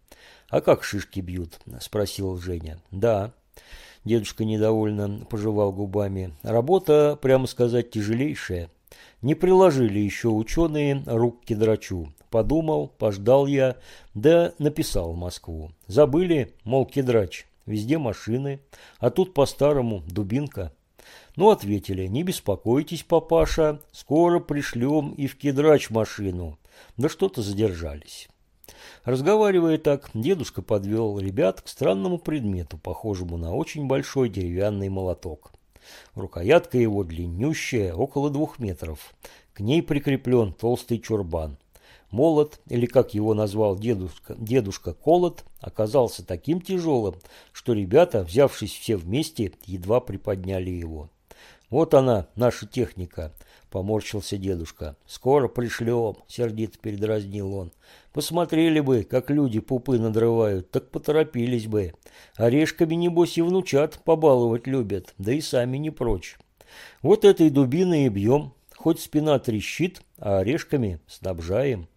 «А как шишки бьют?» – спросил Женя. «Да». Дедушка недовольно пожевал губами. «Работа, прямо сказать, тяжелейшая. Не приложили еще ученые рук к кедрачу. Подумал, пождал я, да написал в Москву. Забыли, мол, кедрач. Везде машины, а тут по-старому дубинка». Ну, ответили: «Не беспокойтесь, папаша, скоро пришлем и в кедрач машину». Да что-то задержались. Разговаривая так, дедушка подвел ребят к странному предмету, похожему на очень большой деревянный молоток. Рукоятка его длиннющая, около 2 метров. К ней прикреплен толстый чурбан. Молот, или как его назвал дедушка колот, оказался таким тяжелым, что ребята, взявшись все вместе, едва приподняли его. «Вот она, наша техника», – поморщился дедушка. «Скоро пришлем», – сердито передразнил он. «Посмотрели бы, как люди пупы надрывают, так поторопились бы. Орешками, небось, и внучат побаловать любят, да и сами не прочь. Вот этой дубиной и бьем, хоть спина трещит, а орешками снабжаем».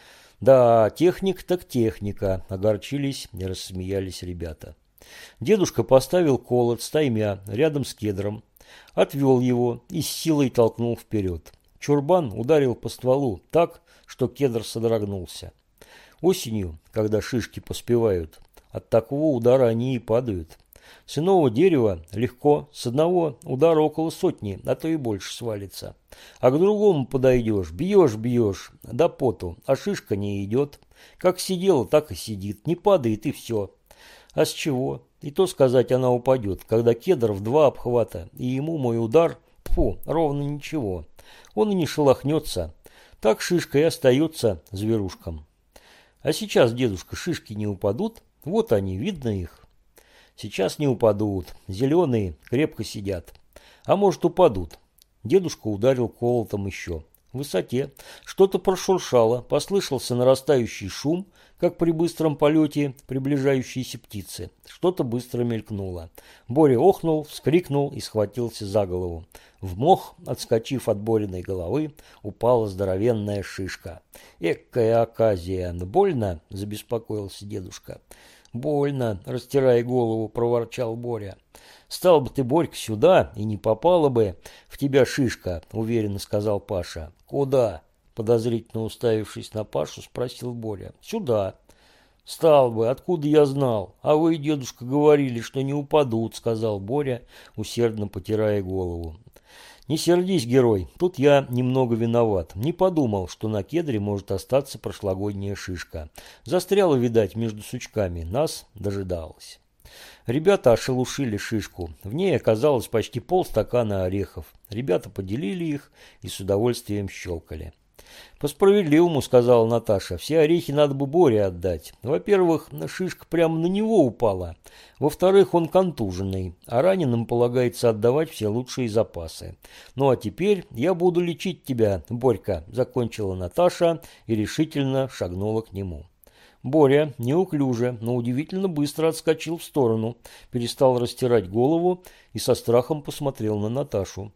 «Да, техник так техника», – огорчились и рассмеялись ребята. Дедушка поставил колот стаймя рядом с кедром, отвел его и с силой толкнул вперед. Чурбан ударил по стволу так, что кедр содрогнулся. Осенью, когда шишки поспевают, от такого удара они и падают. С иного дерева легко, с одного удара около сотни, а то и больше свалится. А к другому подойдешь, бьешь, до поту, а шишка не идет. Как сидела, так и сидит, не падает и все. А с чего? И то сказать, она упадет, когда кедр в 2 обхвата, и ему мой удар, ровно ничего. Он и не шелохнется. Так шишка и остается зверушком. А сейчас, дедушка, шишки не упадут? Вот они, видно их. Сейчас не упадут. Зеленые крепко сидят. А может, упадут. Дедушка ударил колотом еще. В высоте что-то прошуршало, послышался нарастающий шум, как при быстром полете приближающейся птицы. Что-то быстро мелькнуло. Боря охнул, вскрикнул и схватился за голову. В мох, отскочив от Бориной головы, упала здоровенная шишка. «Экая оказия! Больно?» – забеспокоился дедушка. «Больно», – растирая голову, проворчал Боря. «Стал бы ты, Борька, сюда, и не попала бы в тебя шишка», – уверенно сказал Паша. «Куда?» – подозрительно уставившись на Пашу, спросил Боря. «Сюда». «Стал бы, откуда я знал? А вы, дедушка, говорили, что не упадут», – сказал Боря, усердно потирая голову. «Не сердись, герой, тут я немного виноват. Не подумал, что на кедре может остаться прошлогодняя шишка. Застряла, видать, между сучками. Нас дожидалась». Ребята ошелушили шишку. В ней оказалось почти полстакана орехов. Ребята поделили их и с удовольствием щелкали. «По справедливому, — сказала Наташа, — все орехи надо бы Боре отдать. Во-первых, шишка прямо на него упала. Во-вторых, он контуженный, а раненым полагается отдавать все лучшие запасы. Ну а теперь я буду лечить тебя, Борька, — закончила Наташа и решительно шагнула к нему. Боря неуклюже, но удивительно быстро отскочил в сторону, перестал растирать голову и со страхом посмотрел на Наташу.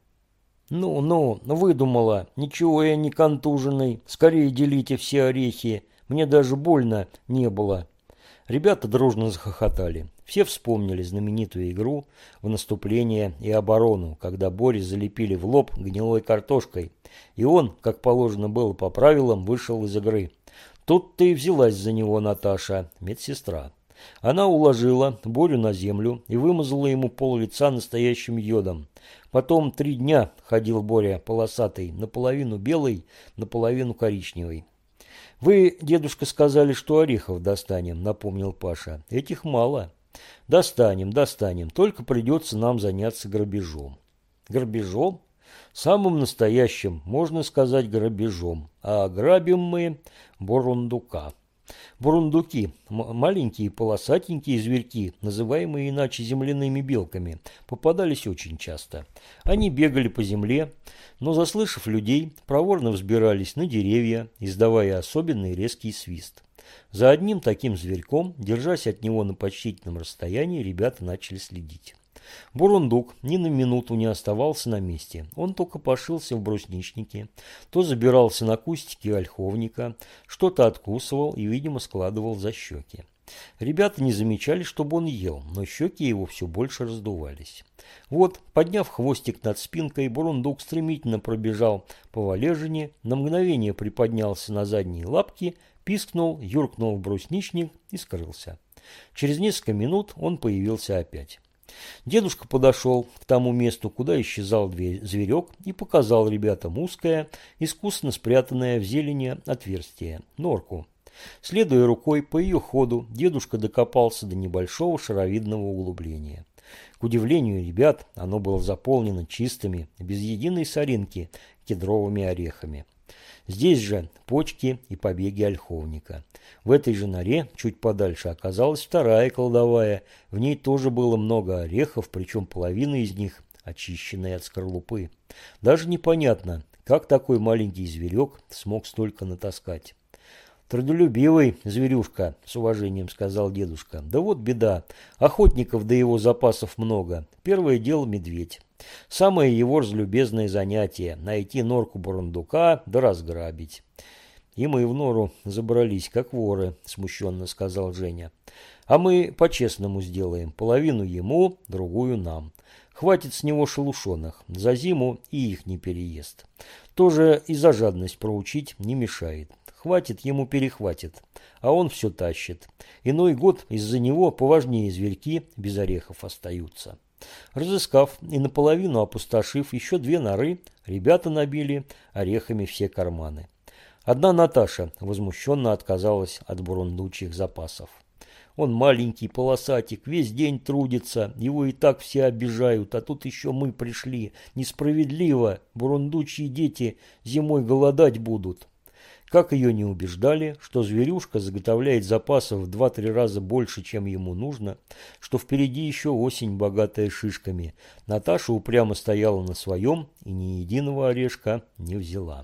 «Ну, выдумала. Ничего я не контуженный. Скорее делите все орехи. Мне даже больно не было». Ребята дружно захохотали. Все вспомнили знаменитую игру в наступление и оборону, когда Боре залепили в лоб гнилой картошкой, и он, как положено было по правилам, вышел из игры. Тут-то и взялась за него Наташа, медсестра. Она уложила Борю на землю и вымазала ему пол-лица настоящим йодом. Потом 3 дня ходил Боря полосатый, наполовину белый, наполовину коричневый. «Вы, дедушка, сказали, что орехов достанем», — напомнил Паша. «Этих мало». «Достанем, только придется нам заняться грабежом». «Грабежом?» «Самым настоящим, можно сказать, грабежом. А грабим мы бурундука». Бурундуки – маленькие полосатенькие зверьки, называемые иначе земляными белками, попадались очень часто. Они бегали по земле, но, заслышав людей, проворно взбирались на деревья, издавая особенный резкий свист. За одним таким зверьком, держась от него на почтительном расстоянии, ребята начали следить. Бурундук ни на минуту не оставался на месте. Он то копошился в брусничнике, то забирался на кустики ольховника, что-то откусывал и, видимо, складывал за щеки. Ребята не замечали, чтобы он ел, но щеки его все больше раздувались. Вот, подняв хвостик над спинкой, бурундук стремительно пробежал по валежине, на мгновение приподнялся на задние лапки, пискнул, юркнул в брусничник и скрылся. Через несколько минут он появился опять. Дедушка подошел к тому месту, куда исчезал зверек, и показал ребятам узкое, искусно спрятанное в зелени отверстие, норку. Следуя рукой по ее ходу, дедушка докопался до небольшого шаровидного углубления. К удивлению ребят, оно было заполнено чистыми, без единой соринки, кедровыми орехами. Здесь же почки и побеги ольховника. В этой же норе, чуть подальше, оказалась вторая кладовая. В ней тоже было много орехов, причем половина из них очищенная от скорлупы. Даже непонятно, как такой маленький зверек смог столько натаскать. «Трудолюбивый зверюшка», — с уважением сказал дедушка. «Да вот беда. Охотников до его запасов много. Первое дело медведь. Самое его разлюбезное занятие – найти норку бурундука да разграбить». «И мы в нору забрались, как воры», – смущенно сказал Женя. «А мы по-честному сделаем. Половину ему, другую нам. Хватит с него шелушонок, за зиму и их не переест. Тоже и за жадность проучить не мешает. Хватит ему перехватит, а он все тащит. Иной год из-за него поважнее зверьки без орехов остаются. Разыскав и наполовину опустошив еще 2 норы, ребята набили орехами все карманы. Одна Наташа возмущенно отказалась от бурундучьих запасов. Он маленький, полосатик, весь день трудится, его и так все обижают, а тут еще мы пришли. Несправедливо, бурундучьи дети зимой голодать будут. Как ее не убеждали, что зверюшка заготовляет запасов в 2-3 раза больше, чем ему нужно, что впереди еще осень, богатая шишками, Наташа упрямо стояла на своем и ни единого орешка не взяла.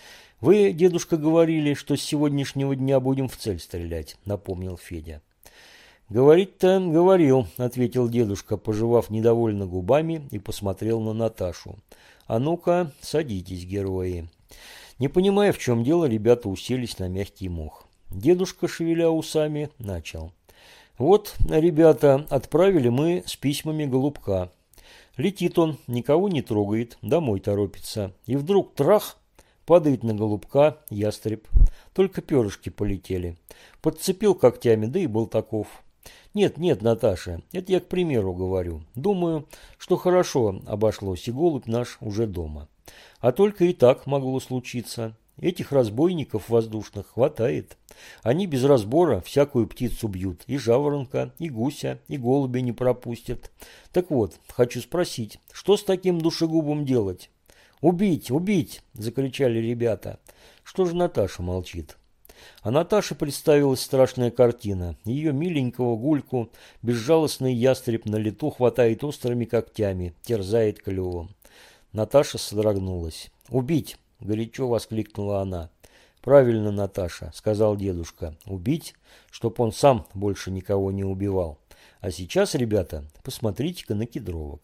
«Вы, дедушка, говорили, что с сегодняшнего дня будем в цель стрелять», — напомнил Федя. «Говорить-то говорил», — ответил дедушка, пожевав недовольно губами и посмотрел на Наташу. «А ну-ка, садитесь, герои». Не понимая, в чем дело, ребята уселись на мягкий мох. Дедушка, шевеля усами, начал. «Вот, ребята, отправили мы с письмами голубка. Летит он, никого не трогает, домой торопится. И вдруг трах! Падает на голубка ястреб. Только перышки полетели. Подцепил когтями, да и был таков. Нет, Наташа, это я к примеру говорю. Думаю, что хорошо обошлось, и голубь наш уже дома. А только и так могло случиться. Этих разбойников воздушных хватает. Они без разбора всякую птицу бьют. И жаворонка, и гуся, и голубя не пропустят. Так вот, хочу спросить, что с таким душегубом делать?» «Убить! Убить!» – закричали ребята. Что же Наташа молчит? А Наташе представилась страшная картина. Ее миленького Гульку безжалостный ястреб на лету хватает острыми когтями, терзает клювом. Наташа содрогнулась. «Убить!» – горячо воскликнула она. «Правильно, Наташа», – сказал дедушка. «Убить, чтоб он сам больше никого не убивал. А сейчас, ребята, посмотрите-ка на кедровок».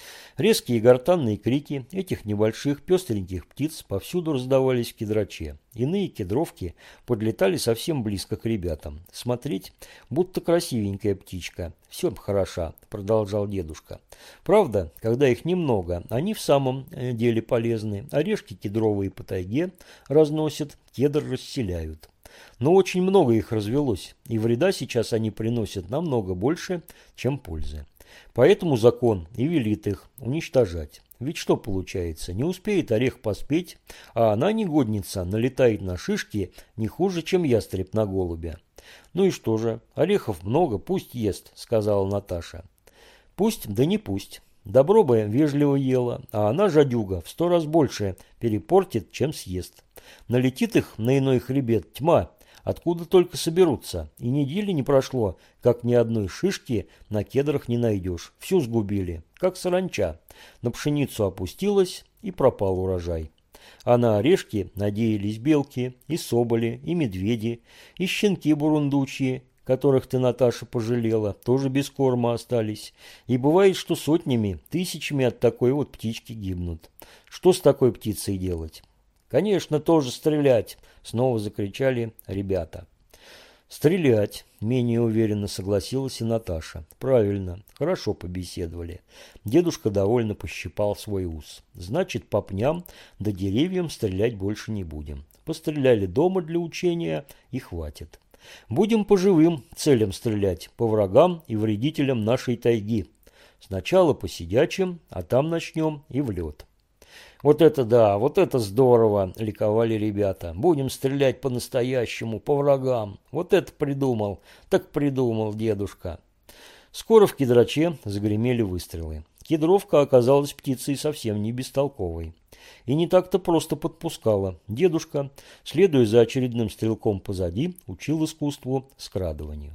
Резкие гортанные крики этих небольших пестреньких птиц повсюду раздавались в кедраче. Иные кедровки подлетали совсем близко к ребятам. Смотреть, будто красивенькая птичка. «Все хороша», — продолжал дедушка. «Правда, когда их немного, они в самом деле полезны. Орешки кедровые по тайге разносят, кедр расселяют. Но очень много их развелось, и вреда сейчас они приносят намного больше, чем пользы. Поэтому закон и велит их уничтожать. Ведь что получается? Не успеет орех поспеть, а она, негодница, налетает на шишки не хуже, чем ястреб на голубя. Ну и что же? Орехов много, пусть ест, сказала Наташа. Пусть, да не пусть. Добро бы вежливо ела, а она, жадюга, в 100 раз больше перепортит, чем съест. Налетит их на иной хребет тьма, откуда только соберутся, и недели не прошло, как ни одной шишки на кедрах не найдешь. Всю сгубили, как саранча. На пшеницу опустилась, и пропал урожай. А на орешки надеялись белки, и соболи, и медведи, и щенки бурундучьи, которых ты, Наташа, пожалела, тоже без корма остались. И бывает, что сотнями, тысячами от такой вот птички гибнут. Что с такой птицей делать? «Конечно, тоже стрелять!» — снова закричали ребята. «Стрелять!» — менее уверенно согласилась и Наташа. «Правильно, хорошо побеседовали». Дедушка довольно пощипал свой ус. «Значит, по пням да деревьям стрелять больше не будем. Постреляли дома для учения и хватит. Будем по живым целям стрелять, по врагам и вредителям нашей тайги. Сначала по сидячим, а там начнем и в лед». «Вот это да, вот это здорово!» – ликовали ребята. «Будем стрелять по-настоящему, по врагам. Вот это придумал, так придумал дедушка». Скоро в кедраче загремели выстрелы. Кедровка оказалась птицей совсем не бестолковой. И не так-то просто подпускала. Дедушка, следуя за очередным стрелком позади, учил искусству скрадывания.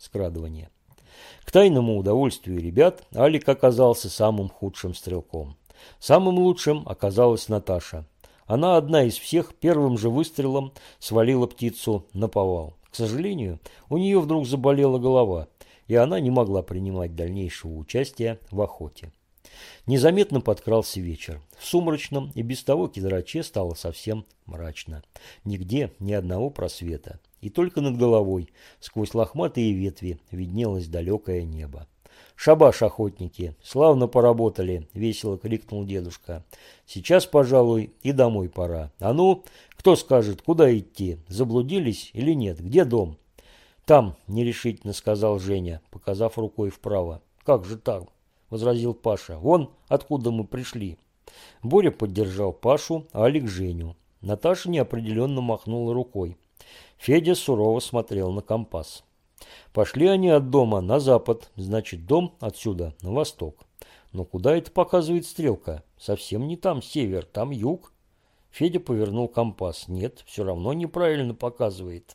К тайному удовольствию ребят Алик оказался самым худшим стрелком. Самым лучшим оказалась Наташа. Она одна из всех первым же выстрелом свалила птицу наповал. К сожалению, у нее вдруг заболела голова, и она не могла принимать дальнейшего участия в охоте. Незаметно подкрался вечер. В сумрачном и без того кедраче стало совсем мрачно. Нигде ни одного просвета. И только над головой, сквозь лохматые ветви, виднелось далекое небо. «Шабаш, охотники! Славно поработали!» – весело крикнул дедушка. «Сейчас, пожалуй, и домой пора. А ну, кто скажет, куда идти? Заблудились или нет? Где дом?» «Там», – нерешительно сказал Женя, показав рукой вправо. «Как же там?» – возразил Паша. «Вон откуда мы пришли». Боря поддержал Пашу, а Алик – Женю. Наташа неопределенно махнула рукой. Федя сурово смотрел на компас. Пошли они от дома на запад, значит, дом отсюда на восток. Но куда это показывает стрелка? Совсем не там север, там юг. Федя повернул компас. Нет, все равно неправильно показывает.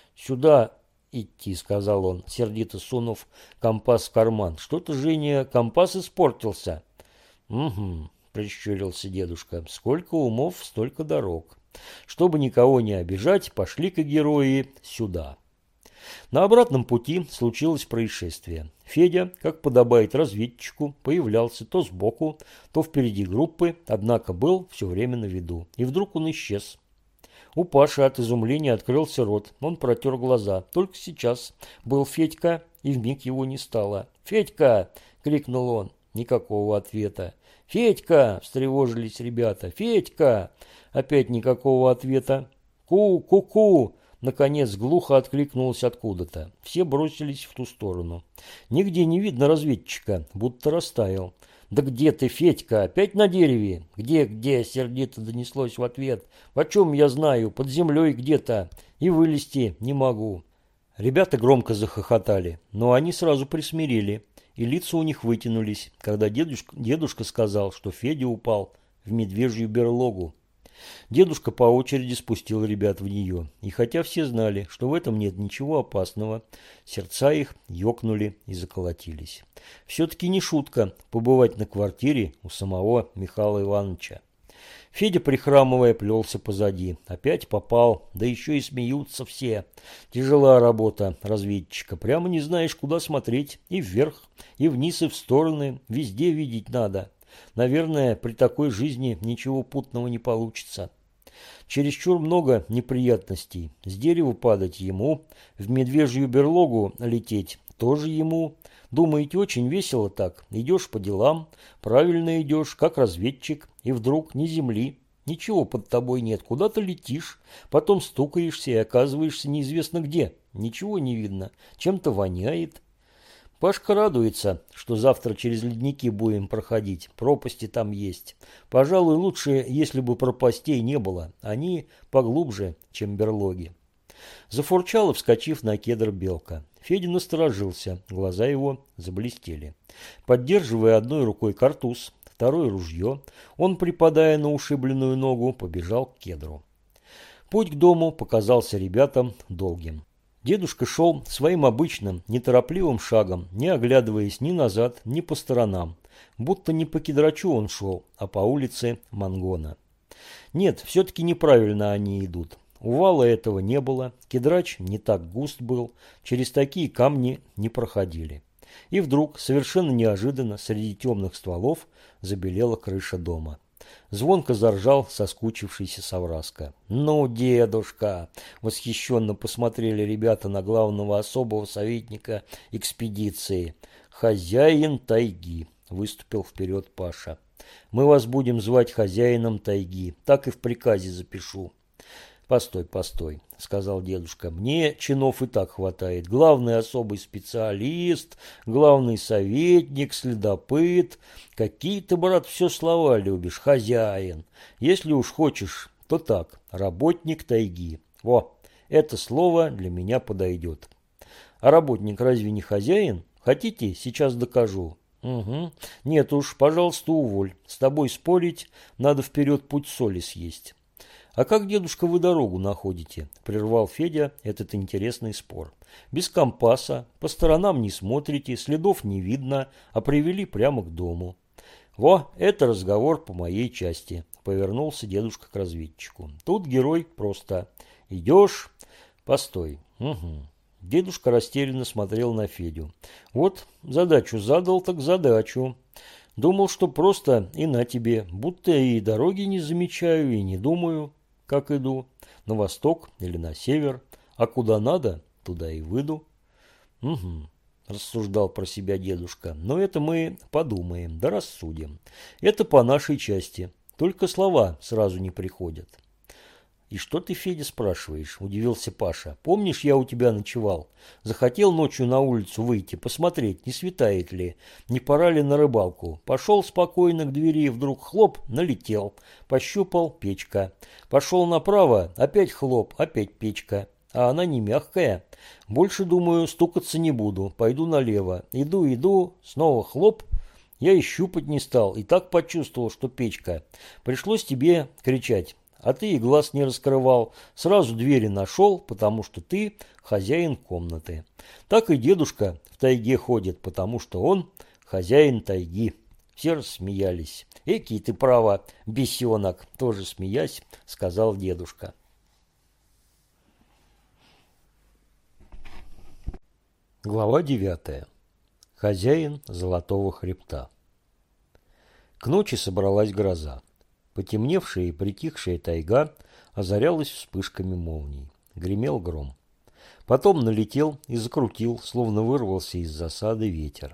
«Сюда идти», — сказал он, сердито сунув компас в карман. «Что-то, Женя, компас испортился». «Угу», — прищурился дедушка. «Сколько умов, столько дорог. Чтобы никого не обижать, пошли-ка герои сюда». На обратном пути случилось происшествие. Федя, как подобает разведчику, появлялся то сбоку, то впереди группы, однако был все время на виду. И вдруг он исчез. У Паши от изумления открылся рот. Он протер глаза. Только сейчас был Федька, и вмиг его не стало. «Федька!» — крикнул он. Никакого ответа. «Федька!» — встревожились ребята. «Федька!» Опять никакого ответа. «Ку-ку-ку!» Наконец глухо откликнулось откуда-то. Все бросились в ту сторону. Нигде не видно разведчика, будто растаял. «Да где ты, Федька? Опять на дереве?» «Где?» — сердито донеслось в ответ. «О чем я знаю? Под землей где-то. И вылезти не могу». Ребята громко захохотали, но они сразу присмирели, и лица у них вытянулись, когда дедушка сказал, что Федя упал в медвежью берлогу. Дедушка по очереди спустил ребят в нее, и хотя все знали, что в этом нет ничего опасного, сердца их ёкнули и заколотились. Все-таки не шутка побывать на квартире у самого Михаила Ивановича. Федя, прихрамывая, плелся позади. Опять попал, да еще и смеются все. Тяжела работа разведчика, прямо не знаешь, куда смотреть. И вверх, и вниз, и в стороны, везде видеть надо. Наверное, при такой жизни ничего путного не получится. Чересчур много неприятностей. С дерева падать ему, в медвежью берлогу лететь тоже ему. Думаете, очень весело так. Идешь по делам, правильно идешь, как разведчик, и вдруг ни земли, ничего под тобой нет. Куда ты летишь, потом стукаешься и оказываешься неизвестно где. Ничего не видно, чем-то воняет. Пашка радуется, что завтра через ледники будем проходить, пропасти там есть. Пожалуй, лучше, если бы пропастей не было, они поглубже, чем берлоги. Зафурчала, вскочив на кедр, белка. Федя насторожился, глаза его заблестели. Поддерживая одной рукой картуз, второй ружье, он, припадая на ушибленную ногу, побежал к кедру. Путь к дому показался ребятам долгим. Дедушка шел своим обычным, неторопливым шагом, не оглядываясь ни назад, ни по сторонам. Будто не по кедрачу он шел, а по улице Мангона. Нет, все-таки неправильно они идут. Увала этого не было, кедрач не так густ был, через такие камни не проходили. И вдруг, совершенно неожиданно, среди темных стволов забелела крыша дома. Звонко заржал соскучившийся Савраска. «Ну, дедушка!» – восхищенно посмотрели ребята на главного особого советника экспедиции. «Хозяин тайги!» – выступил вперед Паша. «Мы вас будем звать хозяином тайги, так и в приказе запишу». «Постой», — сказал дедушка, — «мне чинов и так хватает. Главный особый специалист, главный советник, следопыт. Какие ты, брат, все слова любишь, хозяин. Если уж хочешь, то так, работник тайги. Во, это слово для меня подойдет. А работник разве не хозяин? Хотите, сейчас докажу». «Угу. Нет уж, пожалуйста, уволь. С тобой спорить, надо вперед путь соли съесть». «А как, дедушка, вы дорогу находите?» – прервал Федя этот интересный спор. «Без компаса, по сторонам не смотрите, следов не видно, а привели прямо к дому». «Во, это разговор по моей части», – повернулся дедушка к разведчику. «Тут герой просто. Идешь, постой». «Угу». Дедушка растерянно смотрел на Федю. «Вот, задачу задал, так задачу. Думал, что просто и на тебе, будто и дороги не замечаю, и не думаю, как иду, на восток или на север, а куда надо, туда и выйду». «Угу». рассуждал про себя дедушка, но это мы подумаем, да рассудим. Это по нашей части, только слова сразу не приходят. «И что ты, Федя, спрашиваешь?» – удивился Паша. «Помнишь, я у тебя ночевал? Захотел ночью на улицу выйти, посмотреть, не светает ли, не пора ли на рыбалку. Пошел спокойно к двери, вдруг хлоп, налетел. Пощупал – печка. Пошел направо, опять хлоп, опять печка. А она не мягкая. Больше, думаю, стукаться не буду, пойду налево. Иду, снова хлоп». Я и щупать не стал, и так почувствовал, что печка. Пришлось тебе кричать. А ты и глаз не раскрывал, сразу двери нашел, потому что ты хозяин комнаты. Так и дедушка в тайге ходит, потому что он хозяин тайги. Все рассмеялись. «Экий ты, право, бесенок!» – тоже смеясь, сказал дедушка. Глава 9. Хозяин Золотого хребта. К ночи собралась гроза. Потемневшая и притихшая тайга озарялась вспышками молний. Гремел гром. Потом налетел и закрутил, словно вырвался из засады ветер.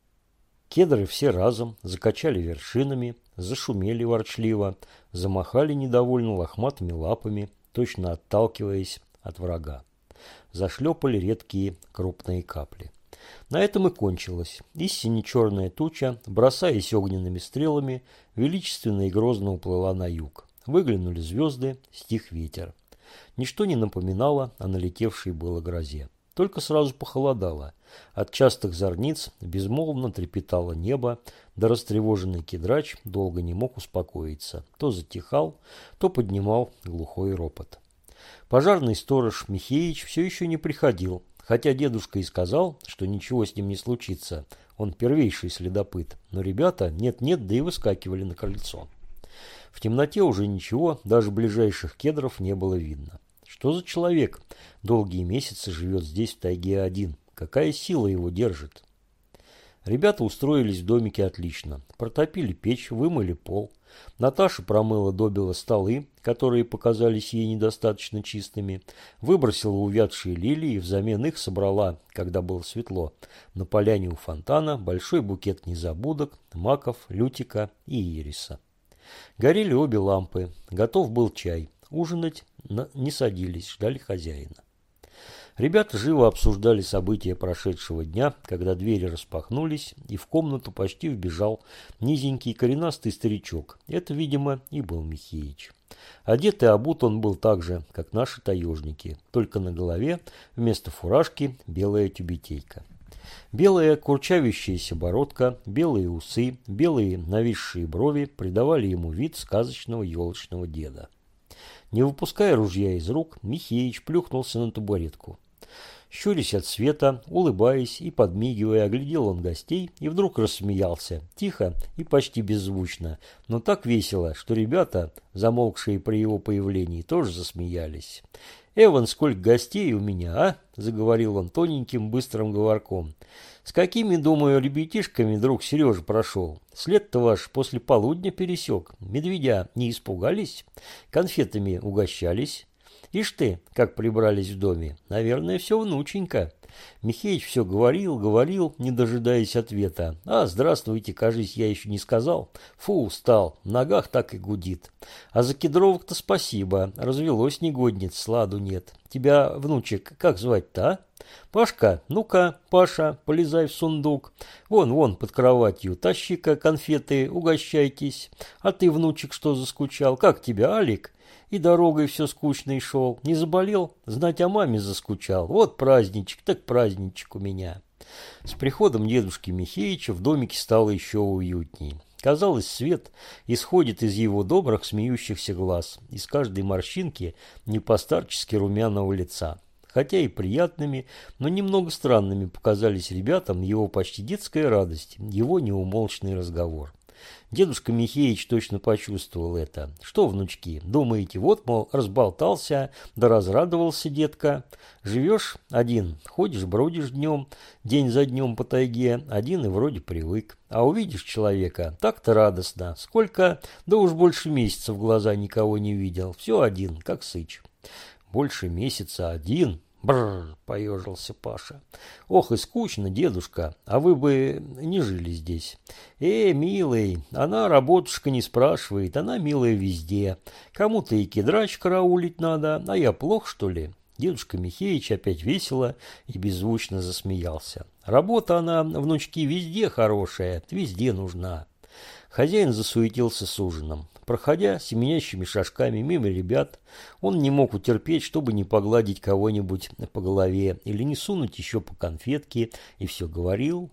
Кедры все разом закачали вершинами, зашумели ворчливо, замахали недовольно лохматыми лапами, точно отталкиваясь от врага. Зашлепали редкие крупные капли. На этом и кончилось. И сине-черная туча, бросаясь огненными стрелами, величественно и грозно уплыла на юг. Выглянули звезды, стих ветер. Ничто не напоминало о налетевшей было грозе. Только сразу похолодало. От частых зорниц безмолвно трепетало небо, да растревоженный кедрач долго не мог успокоиться. То затихал, то поднимал глухой ропот. Пожарный сторож Михеич все еще не приходил, хотя дедушка и сказал, что ничего с ним не случится. Он первейший следопыт. Но ребята нет-нет, да и выскакивали на крыльцо. В темноте уже ничего, даже ближайших кедров не было видно. Что за человек долгие месяцы живет здесь в тайге один? Какая сила его держит? Ребята устроились в домике отлично. Протопили печь, вымыли пол. Наташа промыла добила столы, которые показались ей недостаточно чистыми, выбросила увядшие лилии и взамен их собрала, когда было светло, на поляне у фонтана большой букет незабудок, маков, лютика и ириса. Горели обе лампы, готов был чай. Ужинать не садились, ждали хозяина. Ребята живо обсуждали события прошедшего дня, когда двери распахнулись, и в комнату почти вбежал низенький коренастый старичок. Это, видимо, и был Михеич. Одет и обут он был так же, как наши таежники, только на голове вместо фуражки белая тюбетейка. Белая курчавящаяся бородка, белые усы, белые нависшие брови придавали ему вид сказочного елочного деда. Не выпуская ружья из рук, Михеич плюхнулся на табуретку. Щурясь от света, улыбаясь и подмигивая, оглядел он гостей и вдруг рассмеялся, тихо и почти беззвучно, но так весело, что ребята, замолкшие при его появлении, тоже засмеялись. «Эван, сколько гостей у меня, а?» – заговорил он тоненьким, быстрым говорком. «С какими, думаю, ребятишками друг Сережа прошел? След-то ваш после полудня пересек. Медведя не испугались? Конфетами угощались? Ишь ты, как прибрались в доме. Наверное, все внученька». Михеич все говорил, не дожидаясь ответа. «А, здравствуйте, кажись, я еще не сказал. Фу, устал, в ногах так и гудит. А за кедровок-то спасибо, развелось негодниц, сладу нет. Тебя, внучек, как звать-то, а? Пашка, ну-ка, Паша, полезай в сундук. Вон, под кроватью, тащи-ка конфеты, угощайтесь. А ты, внучек, что заскучал? Как тебя, Алик? И дорогой все скучный шел. Не заболел? Знать о маме заскучал. Вот праздничек, так праздничек у меня». С приходом дедушки Михеича в домике стало еще уютней. Казалось, свет исходит из его добрых смеющихся глаз, из каждой морщинки непостарчески румяного лица. Хотя и приятными, но немного странными показались ребятам его почти детская радость, его неумолчный разговор. Дедушка Михеич точно почувствовал это. «Что, внучки, думаете, вот, мол, разболтался, да разрадовался детка. Живешь один, ходишь-бродишь днем, день за днем по тайге, один и вроде привык. А увидишь человека, так-то радостно. Сколько, да уж больше месяца в глаза никого не видел. Все один, как сыч». «Больше месяца один? Бррр, поежился Паша. Ох и скучно, дедушка, а вы бы не жили здесь. Милый, она работушка не спрашивает, она милая везде. Кому-то и кедрач караулить надо, а я плох, что ли? Дедушка Михеич опять весело и беззвучно засмеялся. Работа она, внучки, везде хорошая, везде нужна. Хозяин засуетился с ужином. Проходя семенящими шажками мимо ребят, он не мог утерпеть, чтобы не погладить кого-нибудь по голове или не сунуть еще по конфетке, и все говорил.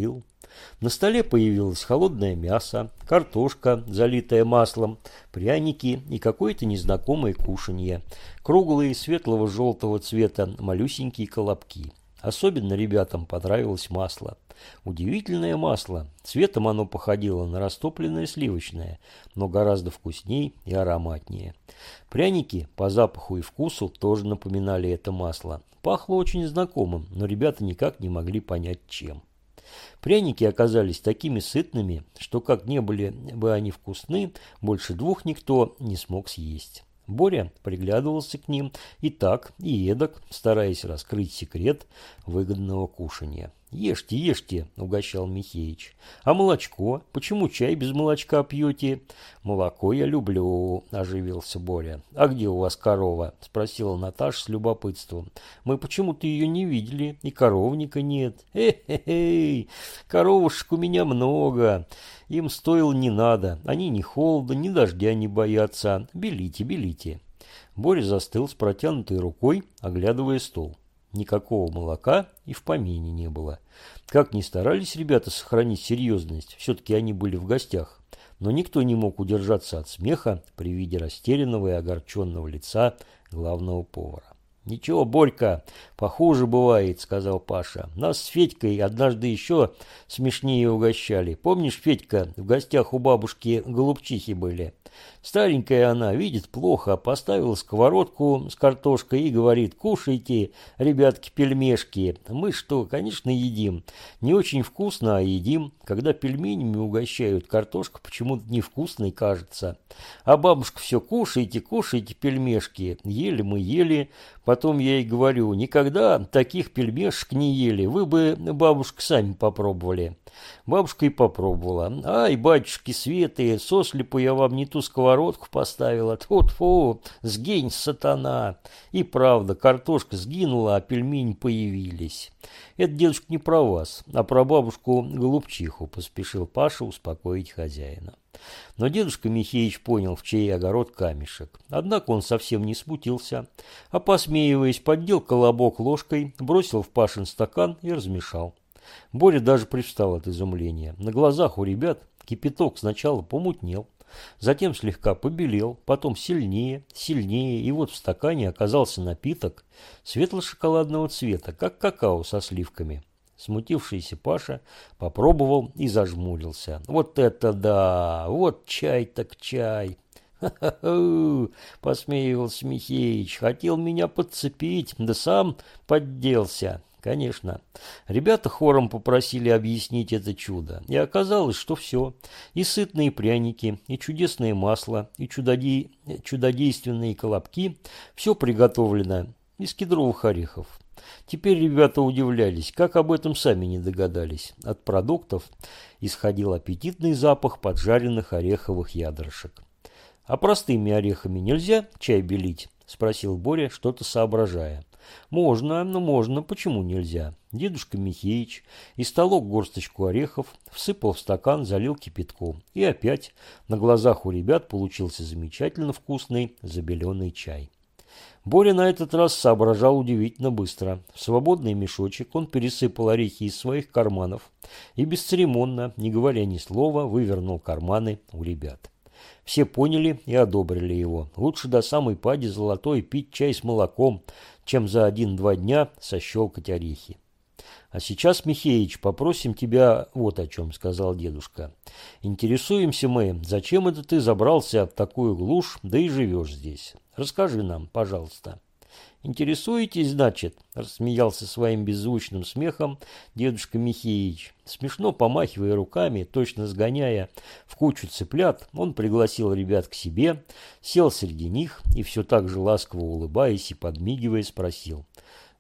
На столе появилось холодное мясо, картошка, залитая маслом, пряники и какое-то незнакомое кушанье, круглые светлого желтого цвета малюсенькие колобки. Особенно ребятам понравилось масло. Удивительное масло. Цветом оно походило на растопленное сливочное, но гораздо вкусней и ароматнее. Пряники по запаху и вкусу тоже напоминали это масло. Пахло очень знакомым, но ребята никак не могли понять, чем. Пряники оказались такими сытными, что как не были бы они вкусны, больше двух никто не смог съесть. Боря приглядывался к ним и так, и эдак, стараясь раскрыть секрет выгодного кушания. «Ешьте, ешьте», — угощал Михеич. «А молочко? Почему чай без молочка пьете?» «Молоко я люблю», — оживился Боря. «А где у вас корова?» — спросила Наташа с любопытством. «Мы почему-то ее не видели, и коровника нет». «Хе-хе-хе, коровушек у меня много. Им стоило не надо. Они ни холода, ни дождя не боятся. Белите, белите». Боря застыл с протянутой рукой, оглядывая стол. Никакого молока и в помине не было. Как ни старались ребята сохранить серьезность, все-таки они были в гостях. Но никто не мог удержаться от смеха при виде растерянного и огорченного лица главного повара. «Ничего, Борька, похуже бывает», — сказал Паша. «Нас с Федькой однажды еще смешнее угощали. Помнишь, Федька, в гостях у бабушки голубчихи были? Старенькая она, видит плохо, поставила сковородку с картошкой и говорит: кушайте, ребятки, пельмешки. Мы что, конечно, едим. Не очень вкусно, а едим. Когда пельменями угощают, картошка почему-то невкусной кажется. А бабушка все: кушайте, кушайте пельмешки. Ели мы, ели. Потом я ей говорю: никогда таких пельмешек не ели. Вы бы, бабушка, сами попробовали. Бабушка и попробовала. Ай, батюшки Светы, сослепу я вам не ту сковородку поставила. Тьфу-тьфу, сгинь, сатана. И правда, картошка сгинула, а пельмени появились. Это, дедушка, не про вас, а про бабушку-голубчиху, поспешил Паша успокоить хозяина. Но дедушка Михеич понял, в чей огород камешек. Однако он совсем не смутился, а, посмеиваясь, поддел колобок ложкой, бросил в Пашин стакан и размешал. Боря даже привстал от изумления. На глазах у ребят кипяток сначала помутнел, затем слегка побелел, потом сильнее, сильнее, и вот в стакане оказался напиток светло-шоколадного цвета, как какао со сливками. Смутившийся Паша попробовал и зажмурился. «Вот это да! Вот чай так чай!» «Ха-ха-ха!» – посмеивался Михеич. «Хотел меня подцепить, да сам подделся». Конечно. Ребята хором попросили объяснить это чудо. И оказалось, что все. И сытные пряники, и чудесное масло, и чудодейственные колобки – все приготовлено из кедровых орехов. Теперь ребята удивлялись, как об этом сами не догадались. От продуктов исходил аппетитный запах поджаренных ореховых ядрышек. «А простыми орехами нельзя чай белить?» – спросил Боря, что-то соображая. «Можно, но можно. Почему нельзя?» Дедушка Михеич истолок горсточку орехов, всыпал в стакан, залил кипятком. И опять на глазах у ребят получился замечательно вкусный забеленный чай. Боря на этот раз соображал удивительно быстро. В свободный мешочек он пересыпал орехи из своих карманов и бесцеремонно, не говоря ни слова, вывернул карманы у ребят. Все поняли и одобрили его. Лучше до самой пади золотой пить чай с молоком, чем за 1-2 дня сощелкать орехи. «А сейчас, Михеич, попросим тебя вот о чем», — сказал дедушка. «Интересуемся мы, зачем это ты забрался в такую глушь, да и живешь здесь? Расскажи нам, пожалуйста». «Интересуетесь, значит?» – рассмеялся своим беззвучным смехом дедушка Михеич. Смешно помахивая руками, точно сгоняя в кучу цыплят, он пригласил ребят к себе, сел среди них и все так же ласково улыбаясь и подмигивая спросил: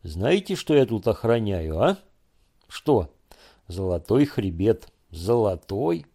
Знаете, что я тут охраняю, а? Что? Золотой хребет. Золотой?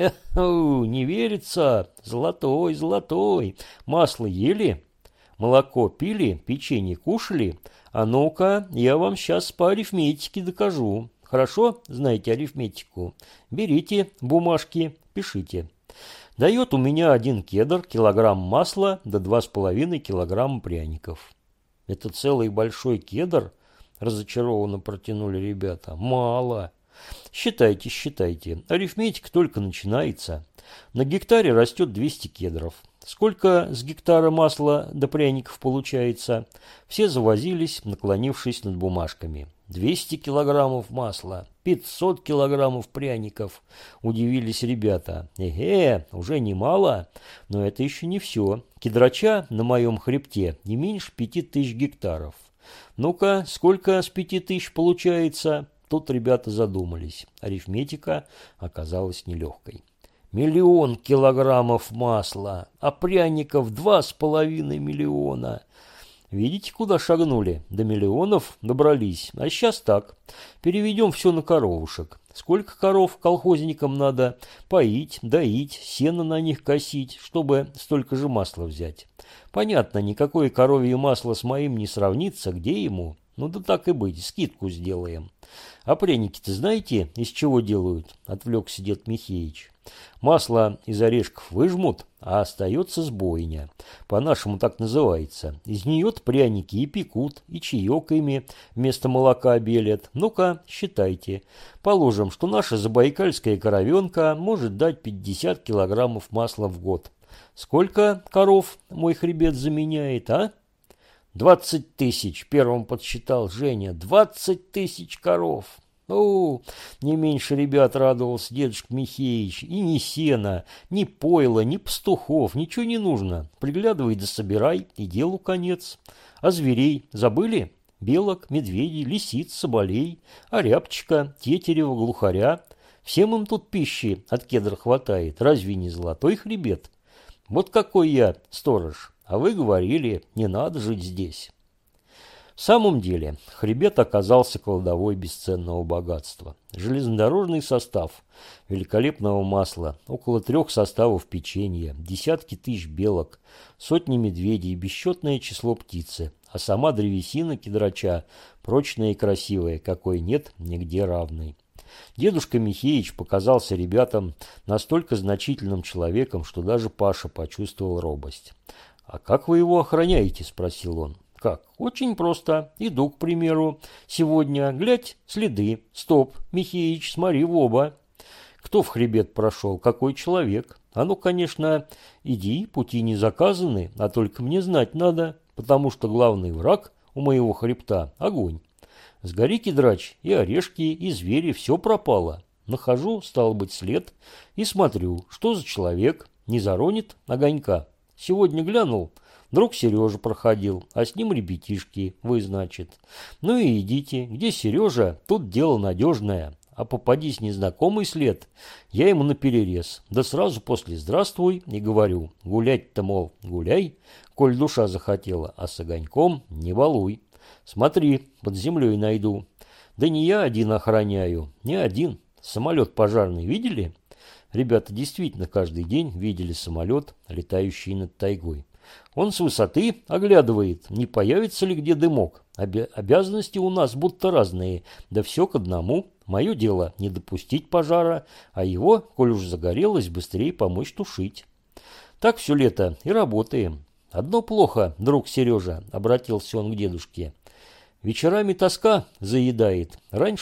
Не верится. Золотой, золотой. Масло ели? Молоко пили? Печенье кушали? А ну-ка, я вам сейчас по арифметике докажу. Хорошо? Знаете арифметику? Берите бумажки, пишите. Дает у меня 1 кедр, килограмм масла да 2,5 килограмма пряников. Это целый большой кедр? Разочарованно протянули ребята. Мало. Считайте, считайте. Арифметика только начинается. На гектаре растет 200 кедров. Сколько с гектара масла до пряников получается? Все завозились, наклонившись над бумажками. 200 килограммов масла, 500 килограммов пряников. Удивились ребята. Уже немало, но это еще не все. Кедрача на моем хребте не меньше 5000 гектаров. Ну-ка, сколько с 5000 получается? Тут ребята задумались. Арифметика оказалась нелегкой. 1 000 000 килограммов масла, а пряников 2,5 миллиона. Видите, куда шагнули? До миллионов добрались. А сейчас так. Переведем все на коровушек. Сколько коров колхозникам надо поить, доить, сено на них косить, чтобы столько же масла взять? Понятно, никакое коровье масло с моим не сравнится. Где ему? Ну да так и быть, скидку сделаем. А пряники-то знаете, из чего делают? Отвлекся дед Михеич. Масло из орешков выжмут, а остается сбойня. По-нашему так называется. Из нее-то пряники и пекут, и чаек ими вместо молока белят. Ну-ка, считайте. Положим, что наша забайкальская коровенка может дать 50 килограммов масла в год. Сколько коров мой хребет заменяет, а? 20 000, первым подсчитал Женя. 20 000 коров. Не меньше ребят радовался дедушка Михеич. И ни сена, ни пойла, ни пастухов, ничего не нужно. Приглядывай да собирай, и делу конец. А зверей забыли? Белок, медведей, лисиц, соболей, орябчика, тетерева, глухаря. Всем им тут пищи от кедра хватает. Разве не золотой хребет? Вот какой я сторож. А вы говорили, не надо жить здесь. В самом деле, хребет оказался кладовой бесценного богатства. Железнодорожный состав великолепного масла, около 3 составов печенья, десятки тысяч белок, сотни медведей, бесчетное число птицы, а сама древесина кедрача прочная и красивая, какой нет нигде равной. Дедушка Михеич показался ребятам настолько значительным человеком, что даже Паша почувствовал робость. «А как вы его охраняете?» – спросил он. «Как? Очень просто. Иду, к примеру. Сегодня, глядь, следы. Стоп, Михеич, смотри в оба. Кто в хребет прошел? Какой человек? А ну, конечно, иди, пути не заказаны, а только мне знать надо, потому что главный враг у моего хребта – огонь. Сгори, кедрач, и орешки, и звери, все пропало. Нахожу, стало быть, след, и смотрю, что за человек, не заронит огонька. Сегодня глянул, друг Сережа проходил, а с ним ребятишки, вы, значит. Ну и идите, где Сережа, тут дело надежное, а попадись незнакомый след, я ему наперерез, да сразу после «здравствуй» и говорю, гулять-то, мол, гуляй, коль душа захотела, а с огоньком не балуй. Смотри, под землей найду. Да не я один охраняю, не один, самолет пожарный видели? Ребята действительно каждый день видели самолет, летающий над тайгой. Он с высоты оглядывает, не появится ли где дымок. Обязанности у нас будто разные, да все к одному. Мое дело не допустить пожара, а его, коль уж загорелось, быстрее помочь тушить. Так все лето и работаем. Одно плохо, друг Сережа, обратился он к дедушке. Вечерами тоска заедает. Раньше